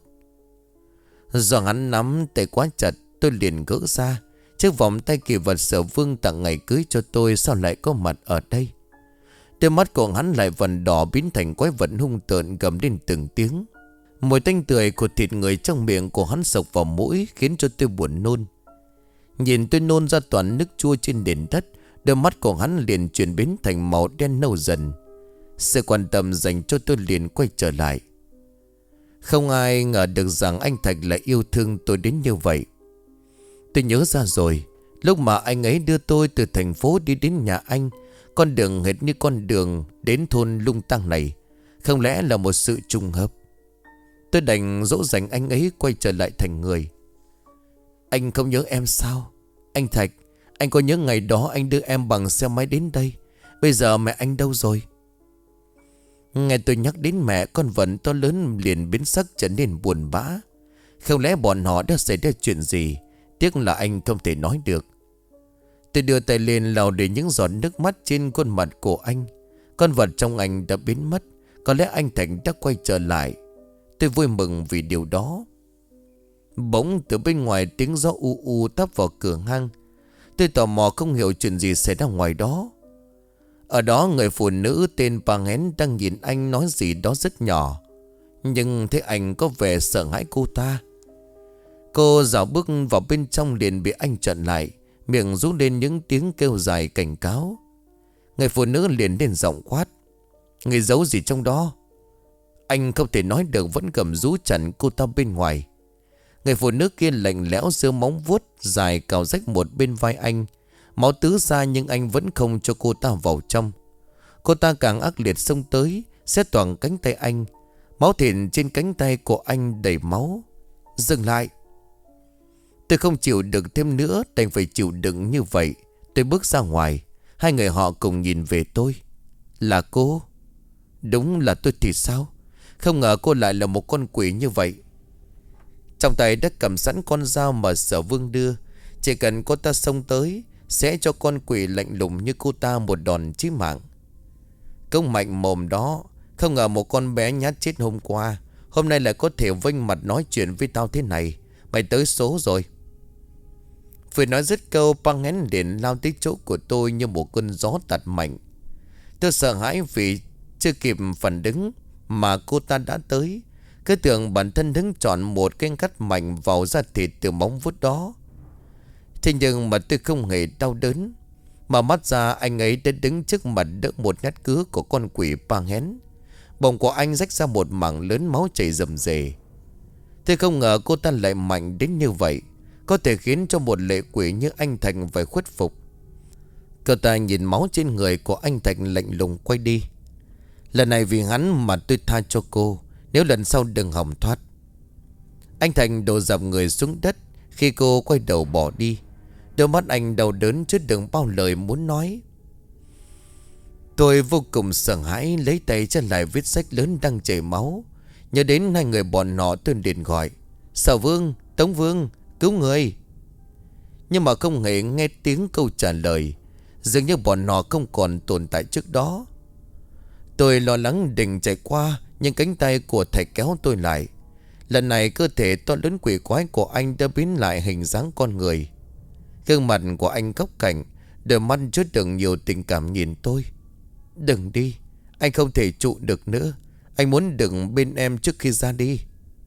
Do hắn nắm tay quá chặt, tôi liền gỡ ra. Chiếc vòng tay kỳ vật Sở Vương tặng ngày cưới cho tôi sao lại có mặt ở đây? Đôi mắt của hắn lại vằn đỏ biến thành quái vật hung tợn gầm lên từng tiếng. Mùi tanh tưởi của thịt người trong miệng của hắn sộc vào mũi khiến cho tôi buồn nôn. Nhìn tôi nôn ra toàn nước chua trên nền đất. Đôi mắt của hắn liền chuyển biến thành màu đen nâu dần. Sự quan tâm dành cho tôi liền quay trở lại. Không ai ngờ được rằng anh Thạch lại yêu thương tôi đến như vậy. Tôi nhớ ra rồi. Lúc mà anh ấy đưa tôi từ thành phố đi đến nhà anh, con đường hệt như con đường đến thôn Lung Tăng này. Không lẽ là một sự trùng hợp? Tôi đành dỗ dành anh ấy quay trở lại thành người. Anh không nhớ em sao? Anh Thạch, anh có nhớ ngày đó anh đưa em bằng xe máy đến đây? Bây giờ mẹ anh đâu rồi? Nghe tôi nhắc đến mẹ, con vật to lớn liền biến sắc trở nên buồn bã. Không lẽ bọn họ đã xảy ra chuyện gì? Tiếc là anh không thể nói được. Tôi đưa tay lên lau để những giọt nước mắt trên khuôn mặt của anh. Con vật trong anh đã biến mất. Có lẽ anh Thạch đã quay trở lại. Tôi vui mừng vì điều đó. Bỗng từ bên ngoài tiếng gió u u tấp vào cửa hang. Tôi tò mò không hiểu chuyện gì xảy ra ngoài đó. Ở đó người phụ nữ tên Bà Hén đang nhìn anh nói gì đó rất nhỏ. Nhưng thấy anh có vẻ sợ hãi cô ta. Cô dạo bước vào bên trong liền bị anh chặn lại. Miệng rú lên những tiếng kêu dài cảnh cáo. Người phụ nữ liền lên giọng quát. Người giấu gì trong đó? Anh không thể nói được, vẫn cầm rú chặn cô ta bên ngoài. Người phụ nữ kia lạnh lẽo giơ móng vuốt dài cào rách một bên vai anh. Máu tứ ra nhưng anh vẫn không cho cô ta vào trong. Cô ta càng ác liệt xông tới, xé toang cánh tay anh. Máu thịt trên cánh tay của anh đầy máu. Dừng lại. Tôi không chịu được thêm nữa, đành phải chịu đựng như vậy. Tôi bước ra ngoài. Hai người họ cùng nhìn về tôi. Là cô? Đúng là tôi thì sao? Không ngờ cô lại là một con quỷ như vậy. Trong tay đã cầm sẵn con dao mà Sở Vương đưa. Chỉ cần cô ta xông tới, sẽ cho con quỷ lạnh lùng như cô ta một đòn chí mạng. Công mạnh mồm đó. Không ngờ một con bé nhát chết hôm qua, hôm nay lại có thể vênh mặt nói chuyện với tao thế này. Mày tới số rồi. Vừa nói dứt câu, băng hén điện lao tới chỗ của tôi như một cơn gió tạt mạnh. Tôi sợ hãi vì chưa kịp phản ứng mà cô ta đã tới. Cứ tưởng bản thân đứng chọn một cái cắt mạnh vào da thịt từ móng vuốt đó. Thế nhưng mà tôi không hề đau đớn. Mà mắt ra anh ấy đã đứng trước mặt đỡ một nhát cứa của con quỷ băng hén. Bụng của anh rách ra một mảng lớn máu chảy rầm rề. Tôi không ngờ cô ta lại mạnh đến như vậy, có thể khiến cho một lệ quỷ như anh Thành phải khuất phục. Cô ta nhìn máu trên người của anh Thành lạnh lùng quay đi. Lần này vì hắn mà tôi tha cho cô, nếu lần sau đừng hòng thoát. Anh Thành đổ dập người xuống đất khi cô quay đầu bỏ đi. Đôi mắt anh đau đớn chứ đừng bao lời muốn nói. Tôi vô cùng sợ hãi, lấy tay che lại vết rách lớn đang chảy máu. Nhớ đến hai người bọn họ, tôi liền gọi: Sở Vương, Tống Vương, cứu người. Nhưng mà không hề nghe tiếng câu trả lời. Dường như bọn họ không còn tồn tại trước đó. Tôi lo lắng định chạy qua, nhưng cánh tay của thầy kéo tôi lại. Lần này cơ thể to lớn quỷ quái của anh đã biến lại hình dáng con người. Gương mặt của anh góc cạnh, đôi mắt chứa đựng nhiều tình cảm nhìn tôi. Đừng đi, anh không thể trụ được nữa. Anh muốn đừng bên em trước khi ra đi.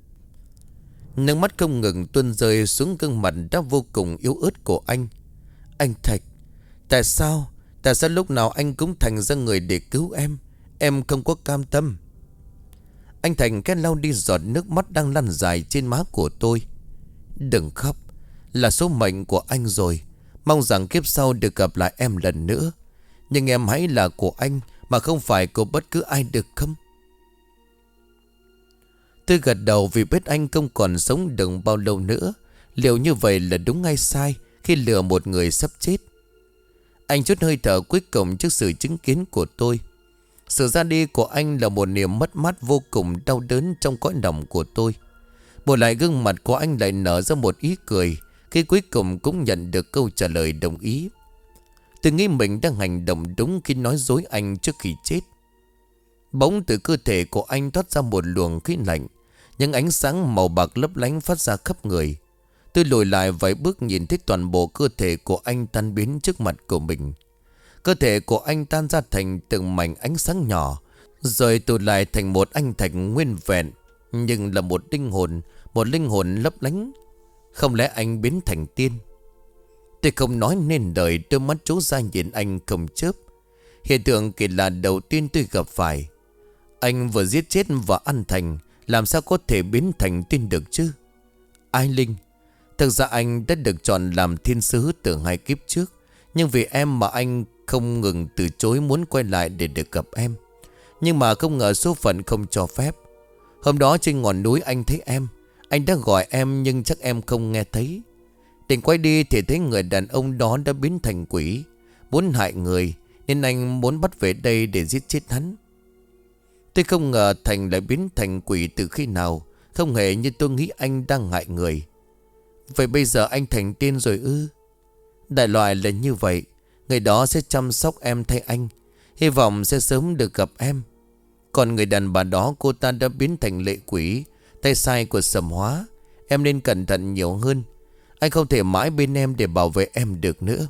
Nước mắt không ngừng tuôn rơi xuống gương mặt đã vô cùng yếu ớt của anh. Anh Thạch, tại sao? Tại sao lúc nào anh cũng thành ra người để cứu em? Em không có cam tâm. Anh Thành cái lau đi giọt nước mắt đang lăn dài trên má của tôi. Đừng khóc, là số mệnh của anh rồi. Mong rằng kiếp sau được gặp lại em lần nữa. Nhưng em hãy là của anh, mà không phải của bất cứ ai, được không? Tôi gật đầu vì biết anh không còn sống được bao lâu nữa. Liệu như vậy là đúng hay sai khi lừa một người sắp chết? Anh chút hơi thở cuối cùng trước sự chứng kiến của tôi. Sự ra đi của anh là một niềm mất mát vô cùng đau đớn trong cõi lòng của tôi. Bù lại gương mặt của anh lại nở ra một ý cười khi cuối cùng cũng nhận được câu trả lời đồng ý. Tôi nghĩ mình đang hành động đúng khi nói dối anh trước khi chết. Bỗng từ cơ thể của anh thoát ra một luồng khí lạnh, những ánh sáng màu bạc lấp lánh phát ra khắp người. Tôi lùi lại vài bước, nhìn thấy toàn bộ cơ thể của anh tan biến trước mặt của mình. Cơ thể của anh tan ra thành từng mảnh ánh sáng nhỏ, rồi tụ lại thành một anh Thạch nguyên vẹn, nhưng là một linh hồn, một linh hồn lấp lánh. Không lẽ anh biến thành tiên? Tôi không nói nên lời, đôi mắt trố ra nhìn anh không chớp. Hiện tượng kỳ lạ đầu tiên tôi gặp phải. Anh vừa giết chết và ăn thành, làm sao có thể biến thành tiên được chứ? Ai Linh, thực ra anh đã được chọn làm thiên sứ từ hai kiếp trước, nhưng vì em mà anh không ngừng từ chối muốn quay lại để được gặp em. Nhưng mà không ngờ số phận không cho phép. Hôm đó trên ngọn núi anh thấy em. Anh đã gọi em nhưng chắc em không nghe thấy. Định quay đi thì thấy người đàn ông đó đã biến thành quỷ, muốn hại người, nên anh muốn bắt về đây để giết chết hắn. Tôi không ngờ Thành lại biến thành quỷ từ khi nào. Không hề như tôi nghĩ anh đang hại người. Vậy bây giờ anh thành tiên rồi ư? Đại loại là như vậy. Người đó sẽ chăm sóc em thay anh, hy vọng sẽ sớm được gặp em. Còn người đàn bà đó, cô ta đã biến thành lệ quỷ, tay sai của Sầm Hóa. Em nên cẩn thận nhiều hơn. Anh không thể mãi bên em để bảo vệ em được nữa.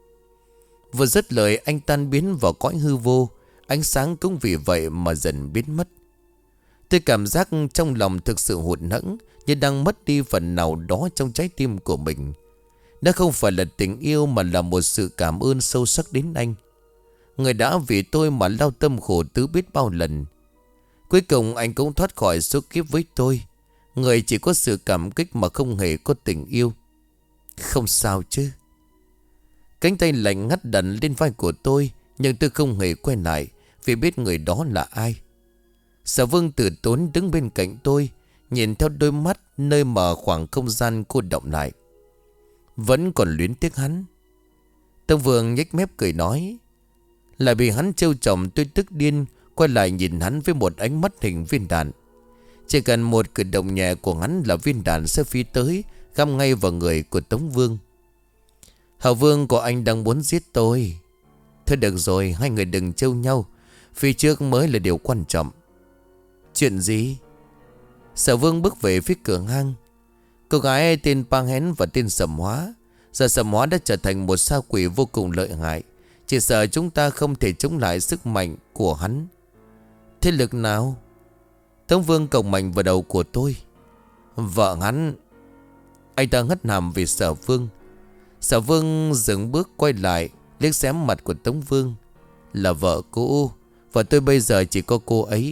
Vừa dứt lời anh tan biến vào cõi hư vô. Ánh sáng cũng vì vậy mà dần biến mất. Tôi cảm giác trong lòng thực sự hụt hẫng, như đang mất đi phần nào đó trong trái tim của mình. Nó không phải là tình yêu mà là một sự cảm ơn sâu sắc đến anh. Người đã vì tôi mà lao tâm khổ tứ biết bao lần. Cuối cùng anh cũng thoát khỏi số kiếp với tôi. Người chỉ có sự cảm kích mà không hề có tình yêu. Không sao chứ. Cánh tay lạnh ngắt đặt lên vai của tôi, nhưng tôi không hề quay lại vì biết người đó là ai. Sở Vương từ tốn đứng bên cạnh tôi, nhìn theo đôi mắt nơi mà khoảng không gian cô động lại. Vẫn còn luyến tiếc hắn. Tông Vương nhếch mép cười nói. Lại bị hắn trêu chọc tôi tức điên, quay lại nhìn hắn với một ánh mắt hình viên đạn. Chỉ cần một cử động nhẹ của hắn là viên đạn sẽ phi tới, găm ngay vào người của Tống Vương. Hậu Vương của anh đang muốn giết tôi. Thôi được rồi, hai người đừng trêu nhau. Phía trước mới là điều quan trọng. Chuyện gì? Sở Vương bước về phía cửa hang. Cô gái tên Pang Hén và tên Sầm Hóa. Giờ Sầm Hóa đã trở thành một sao quỷ vô cùng lợi hại. Chỉ sợ chúng ta không thể chống lại sức mạnh của hắn. Thế lực nào? Tống Vương còng mạnh vào đầu của tôi. Vợ hắn. Anh ta hất hàm về Sở Vương. Sở Vương dừng bước quay lại, liếc xém mặt của Tống Vương. Là vợ cũ, và tôi bây giờ chỉ có cô ấy.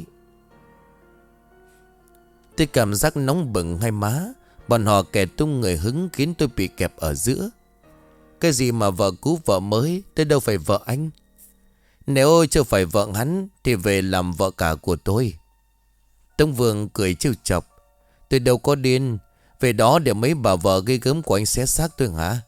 Tôi cảm giác nóng bừng hai má. Bọn họ kẻ tung người hứng khiến tôi bị kẹp ở giữa. Cái gì mà vợ cũ vợ mới, tôi đâu phải vợ anh. Nếu chưa phải vợ hắn thì về làm vợ cả của tôi. Tống Vương cười trêu chọc. Tôi đâu có điên. Về đó để mấy bà vợ gây gớm của anh xé xác tôi hả?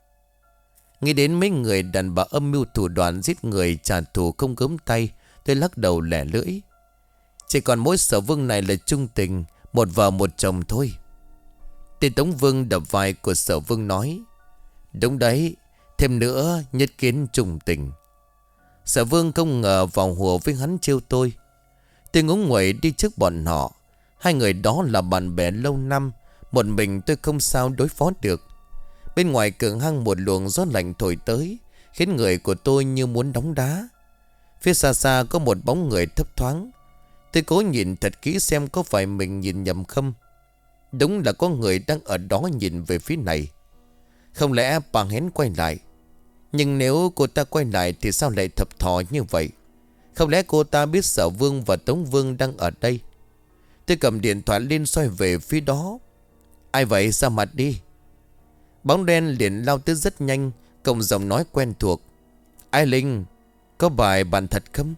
Nghĩ đến mấy người đàn bà âm mưu thủ đoạn giết người trả thù không gớm tay, tôi lắc đầu lẻ lưỡi. Chỉ còn mỗi Sở Vương này là trung tình, một vợ một chồng thôi. Tên Tống Vương đập vai của Sở Vương nói. Đúng đấy, thêm nữa nhất kiến trùng tình. Sở Vương không ngờ vào hùa với hắn trêu tôi. Tôi ngúng nguậy đi trước bọn họ. Hai người đó là bạn bè lâu năm. Một mình tôi không sao đối phó được. Bên ngoài cửa hang một luồng gió lạnh thổi tới, khiến người của tôi như muốn đóng đá. Phía xa xa có một bóng người thấp thoáng. Tôi cố nhìn thật kỹ xem có phải mình nhìn nhầm không. Đúng là có người đang ở đó nhìn về phía này. Không lẽ Pang Hén quay lại? Nhưng nếu cô ta quay lại thì sao lại thập thò như vậy? Không lẽ cô ta biết Sở Vương và Tống Vương đang ở đây? Tôi cầm điện thoại lên xoay về phía đó. Ai vậy, ra mặt đi. Bóng đen liền lao tới rất nhanh, cộng giọng nói quen thuộc. Ai Linh, có bài bạn thật không?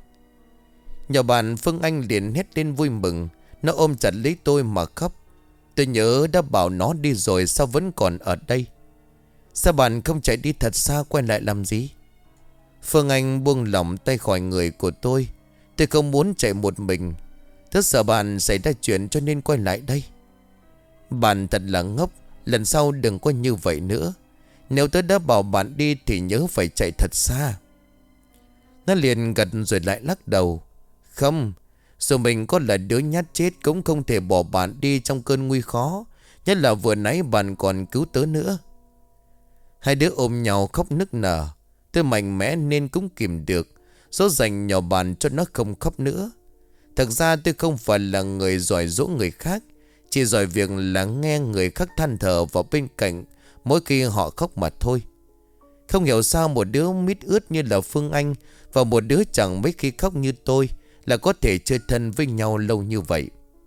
Nhỏ bạn Phương Anh liền hét lên vui mừng. Nó ôm chặt lấy tôi mà khóc. Tôi nhớ đã bảo nó đi rồi, sao vẫn còn ở đây? Sao bạn không chạy đi thật xa, quay lại làm gì? Phương Anh buông lỏng tay khỏi người của tôi. Tôi không muốn chạy một mình. Tôi sợ bạn xảy ra chuyện cho nên quay lại đây. Bạn thật là ngốc. Lần sau đừng có như vậy nữa. Nếu tôi đã bảo bạn đi thì nhớ phải chạy thật xa. Nó liền gật rồi lại lắc đầu. Không, dù mình có là đứa nhát chết cũng không thể bỏ bạn đi trong cơn nguy khó. Nhất là vừa nãy bạn còn cứu tớ nữa. Hai đứa ôm nhau khóc nức nở. Tôi mạnh mẽ nên cũng kìm được, dỗ dành nhỏ bạn cho nó không khóc nữa. Thật ra tôi không phải là người giỏi dỗ người khác, chỉ giỏi việc lắng nghe người khác than thở vào bên cạnh mỗi khi họ khóc mà thôi. Không hiểu sao một đứa mít ướt như là Phương Anh và một đứa chẳng mấy khi khóc như tôi là có thể chơi thân với nhau lâu như vậy.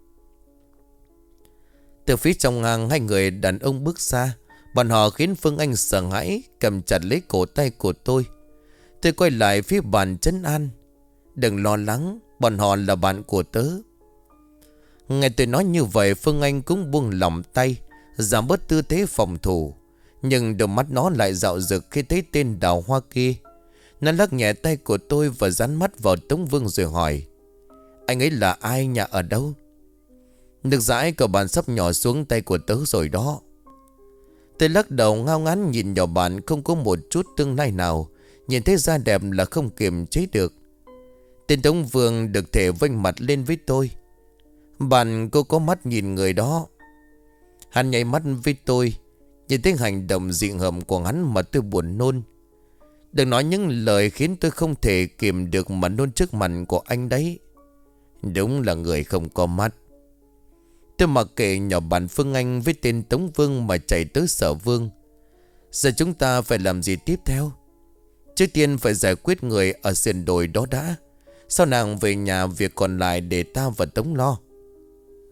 Từ phía trong hang, hai người đàn ông bước ra. Bọn họ khiến Phương Anh sợ hãi, cầm chặt lấy cổ tay của tôi. Tôi quay lại phía bàn trấn an. Đừng lo lắng, bọn họ là bạn của tớ. Nghe tôi nói như vậy, Phương Anh cũng buông lỏng tay, giảm bớt tư thế phòng thủ. Nhưng đôi mắt nó lại dạo dực khi thấy tên Đào Hoa kia. Nó lắc nhẹ tay của tôi và dán mắt vào Tống Vương rồi hỏi. Anh ấy là ai, nhà ở đâu? Nước dãi của bạn sắp nhỏ xuống tay của tớ rồi đó. Tôi lắc đầu ngao ngán nhìn nhỏ bạn không có một chút tương lai nào. Nhìn thấy da đẹp là không kiềm chế được. Tên Tống Vương được thể vênh mặt lên với tôi. Bạn cô có mắt nhìn người đó. Hắn nháy mắt với tôi. Nhìn thấy hành động dị hợm của hắn mà tôi buồn nôn. Đừng nói những lời khiến tôi không thể kiềm được mà nôn trước mặt của anh đấy. Đúng là người không có mắt. Tôi mặc kệ nhỏ bạn Phương Anh với tên Tống Vương mà chạy tới Sở Vương. Giờ chúng ta phải làm gì tiếp theo? Trước tiên phải giải quyết người ở sườn đồi đó đã. Sau nàng về nhà, việc còn lại để ta và Tống lo.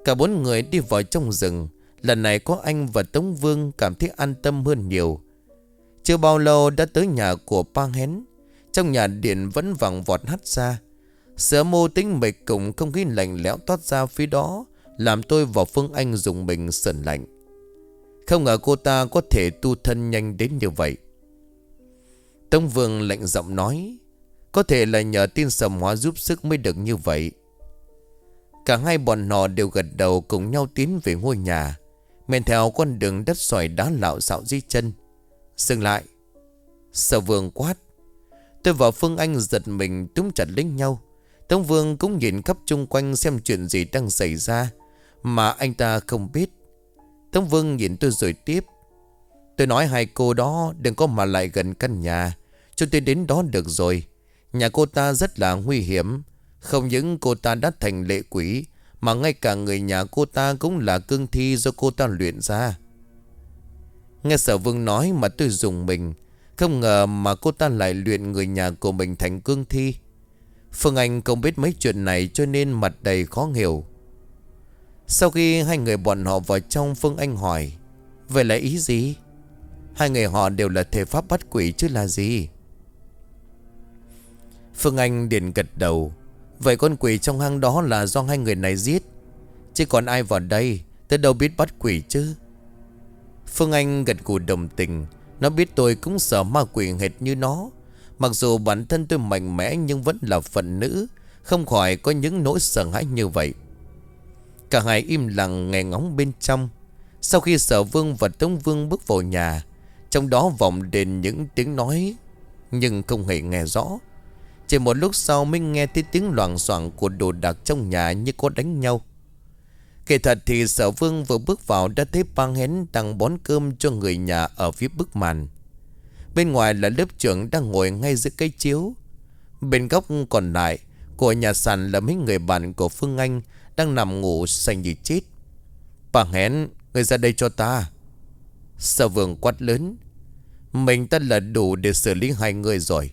Cả bốn người đi vào trong rừng. Lần này có anh và Tống Vương cảm thấy an tâm hơn nhiều. Chưa bao lâu đã tới nhà của Pa Hén. Trong nhà điện vẫn vẳng vọt hắt ra. Sợ mô tính mịch cùng không khí lạnh lẽo toát ra phía đó, làm tôi và Phương Anh dùng mình sờn lạnh. Không ngờ cô ta có thể tu thân nhanh đến như vậy. Tống Vương lạnh giọng nói, có thể là nhờ tiên sầm hóa giúp sức mới được như vậy. Cả hai bọn họ đều gật đầu cùng nhau tiến về ngôi nhà, men theo con đường đất xoài đá lạo xạo dưới chân. Dừng lại. Sở Vương quát. Tôi và Phương Anh giật mình túm chặt lấy nhau. Tống Vương cũng nhìn khắp chung quanh xem chuyện gì đang xảy ra mà anh ta không biết. Tống Vương nhìn tôi rồi tiếp. Tôi nói hai cô đó đừng có mà lại gần căn nhà. Chúng tôi đến đó được rồi. Nhà cô ta rất là nguy hiểm. Không những cô ta đã thành lệ quỷ, mà ngay cả người nhà cô ta cũng là cương thi do cô ta luyện ra. Nghe Sở Vương nói mà tôi rùng mình. Không ngờ mà cô ta lại luyện người nhà của mình thành cương thi. Phương Anh không biết mấy chuyện này cho nên mặt đầy khó hiểu. Sau khi hai người bọn họ vào trong, Phương Anh hỏi, vậy là ý gì? Hai người họ đều là thể pháp bắt quỷ chứ là gì? Phương Anh liền gật đầu. Vậy con quỷ trong hang đó là do hai người này giết, chứ còn ai vào đây tôi đâu biết bắt quỷ chứ. Phương Anh gật gù đồng tình. Nó biết tôi cũng sợ ma quỷ hệt như nó. Mặc dù bản thân tôi mạnh mẽ nhưng vẫn là phận nữ, không khỏi có những nỗi sợ hãi như vậy. Cả hai im lặng nghe ngóng bên trong. Sau khi Sở Vương và Tống Vương bước vào nhà, trong đó vọng đến những tiếng nói nhưng không hề nghe rõ. Chỉ một lúc sau mới nghe thấy tiếng loảng xoảng của đồ đạc trong nhà như có đánh nhau. Kể thật thì Sở Vương vừa bước vào đã thấy Pa Hén đang bón cơm cho người nhà ở phía bức màn. Bên ngoài là lớp trưởng đang ngồi ngay giữa cây chiếu. Bên góc còn lại của nhà sàn là mấy người bạn của Phương Anh đang nằm ngủ say như chết. Pa Hén, người ra đây cho ta. Sở Vương quát lớn. Mình ta là đủ để xử lý hai người rồi.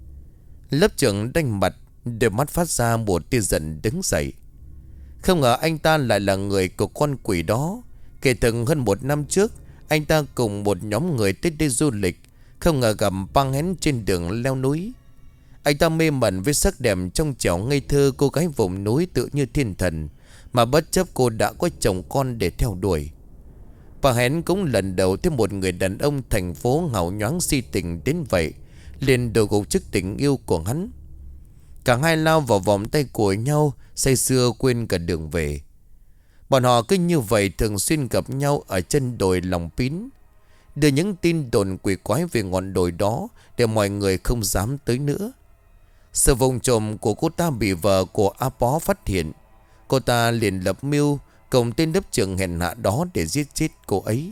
Lớp trưởng đanh mặt, đôi mắt phát ra một tia giận đứng dậy. Không ngờ anh ta lại là người của con quỷ đó. Kể từ hơn một năm trước, anh ta cùng một nhóm người tới đây du lịch, không ngờ gặp Pa Hén trên đường leo núi. Anh ta mê mẩn với sắc đẹp trong trẻo ngây thơ cô gái vùng núi tự như thiên thần, mà bất chấp cô đã có chồng con để theo đuổi. Pa Hén cũng lần đầu thấy một người đàn ông thành phố hào nhoáng si tình đến vậy, liền đầu gục trước tình yêu của hắn. Cả hai lao vào vòng tay của nhau, say sưa quên cả đường về. Bọn họ cứ như vậy thường xuyên gặp nhau ở chân đồi Lòng Pín, đưa những tin đồn quỷ quái về ngọn đồi đó để mọi người không dám tới nữa. Sự vụng trộm của cô ta bị vợ của A Pó phát hiện. Cô ta liền lập mưu cùng tên lớp trưởng hèn hạ đó để giết chết cô ấy.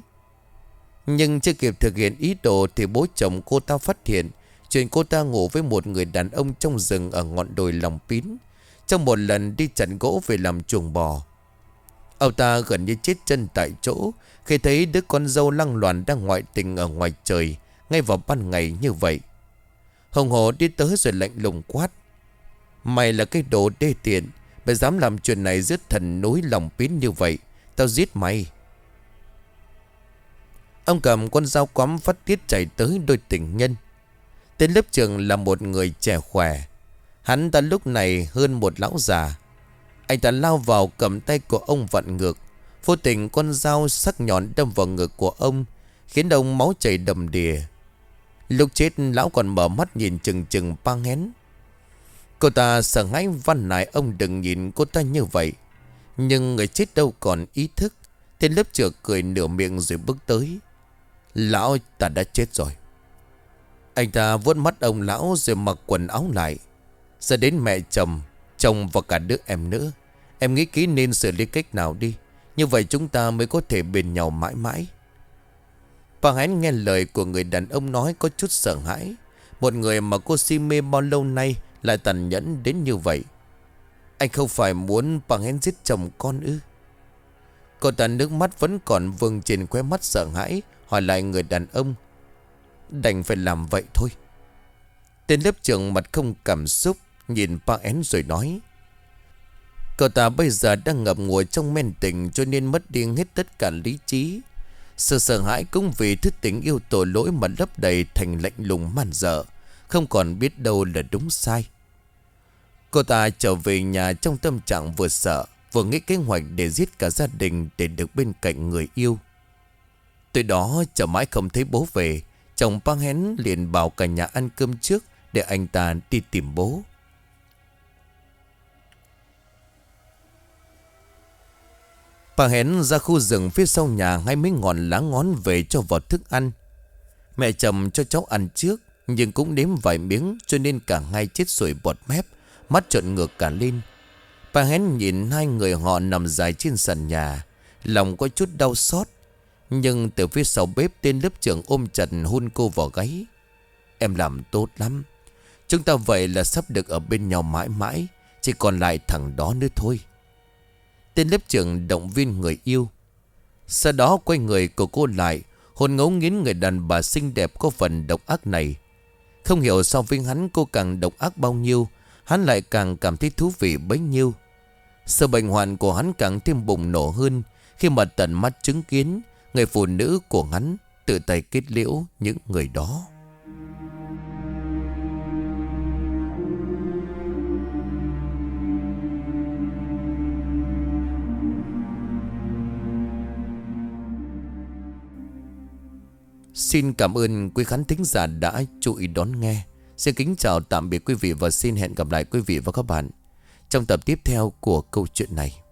Nhưng chưa kịp thực hiện ý đồ thì bố chồng cô ta phát hiện chuyện cô ta ngủ với một người đàn ông trong rừng ở ngọn đồi Lòng Pín, trong một lần đi chặt gỗ về làm chuồng bò. Ông ta gần như chết chân tại chỗ khi thấy đứa con dâu lăng loàn đang ngoại tình ở ngoài trời ngay vào ban ngày như vậy. Hồng Hồ đi tới rồi lạnh lùng quát. Mày là cái đồ đê tiện, mày dám làm chuyện này giết thần núi Lòng Pín như vậy, tao giết mày. Ông cầm con dao quắm phát tiết chạy tới đôi tình nhân. Tên lớp trưởng là một người trẻ khỏe. Hắn ta lúc này hơn một lão già. Anh ta lao vào cầm tay của ông vặn ngược. Vô tình con dao sắc nhọn đâm vào ngực của ông, khiến ông máu chảy đầm đìa. Lúc chết lão còn mở mắt nhìn chừng chừng Pa Hén. Cô ta sợ hãi van nài ông đừng nhìn cô ta như vậy. Nhưng người chết đâu còn ý thức. Tên lớp trưởng cười nửa miệng rồi bước tới. Lão ta đã chết rồi. Anh ta vuốt mắt ông lão rồi mặc quần áo lại. Giờ đến mẹ chồng, chồng và cả đứa em nữa. Em nghĩ kỹ nên xử lý cách nào đi. Như vậy chúng ta mới có thể bên nhau mãi mãi. Pa Hén nghe lời của người đàn ông nói có chút sợ hãi. Một người mà cô si mê bao lâu nay lại tàn nhẫn đến như vậy. Anh không phải muốn Pa Hén giết chồng con ư? Cô ta nước mắt vẫn còn vương trên khóe mắt sợ hãi, hỏi lại người đàn ông. Đành phải làm vậy thôi. Tên lớp trưởng mặt không cảm xúc nhìn Pa Hén rồi nói. Cậu ta bây giờ đang ngập ngùi trong men tình, cho nên mất đi hết tất cả lý trí. Sự sợ hãi cũng vì thứ tình yêu tội lỗi mà lấp đầy thành lạnh lùng man dợ, không còn biết đâu là đúng sai. Cô ta trở về nhà trong tâm trạng vừa sợ vừa nghĩ kế hoạch để giết cả gia đình để được bên cạnh người yêu. Từ đó chờ mãi không thấy bố về, chồng Pang Hén liền bảo cả nhà ăn cơm trước để anh ta đi tìm bố. Pang Hén ra khu rừng phía sau nhà ngay mấy ngọn lá ngón về cho vào thức ăn. Mẹ chồng cho cháu ăn trước, nhưng cũng nếm vài miếng cho nên cả hai chết sủi bọt mép, mắt trợn ngược cả lên. Pang Hén nhìn hai người họ nằm dài trên sàn nhà, lòng có chút đau xót. Nhưng từ phía sau bếp, tên lớp trưởng ôm chặt hôn cô vào gáy. Em làm tốt lắm. Chúng ta vậy là sắp được ở bên nhau mãi mãi, chỉ còn lại thằng đó nữa thôi. Tên lớp trưởng động viên người yêu. Sau đó quay người của cô lại, hôn ngấu nghiến người đàn bà xinh đẹp có phần độc ác này. Không hiểu sao với hắn cô càng độc ác bao nhiêu, hắn lại càng cảm thấy thú vị bấy nhiêu. Sự bệnh hoạn của hắn càng thêm bùng nổ hơn khi mà tận mắt chứng kiến người phụ nữ của hắn tự tay kết liễu những người đó. Xin cảm ơn quý khán thính giả đã chú ý đón nghe. Xin kính chào tạm biệt quý vị và xin hẹn gặp lại quý vị và các bạn trong tập tiếp theo của câu chuyện này.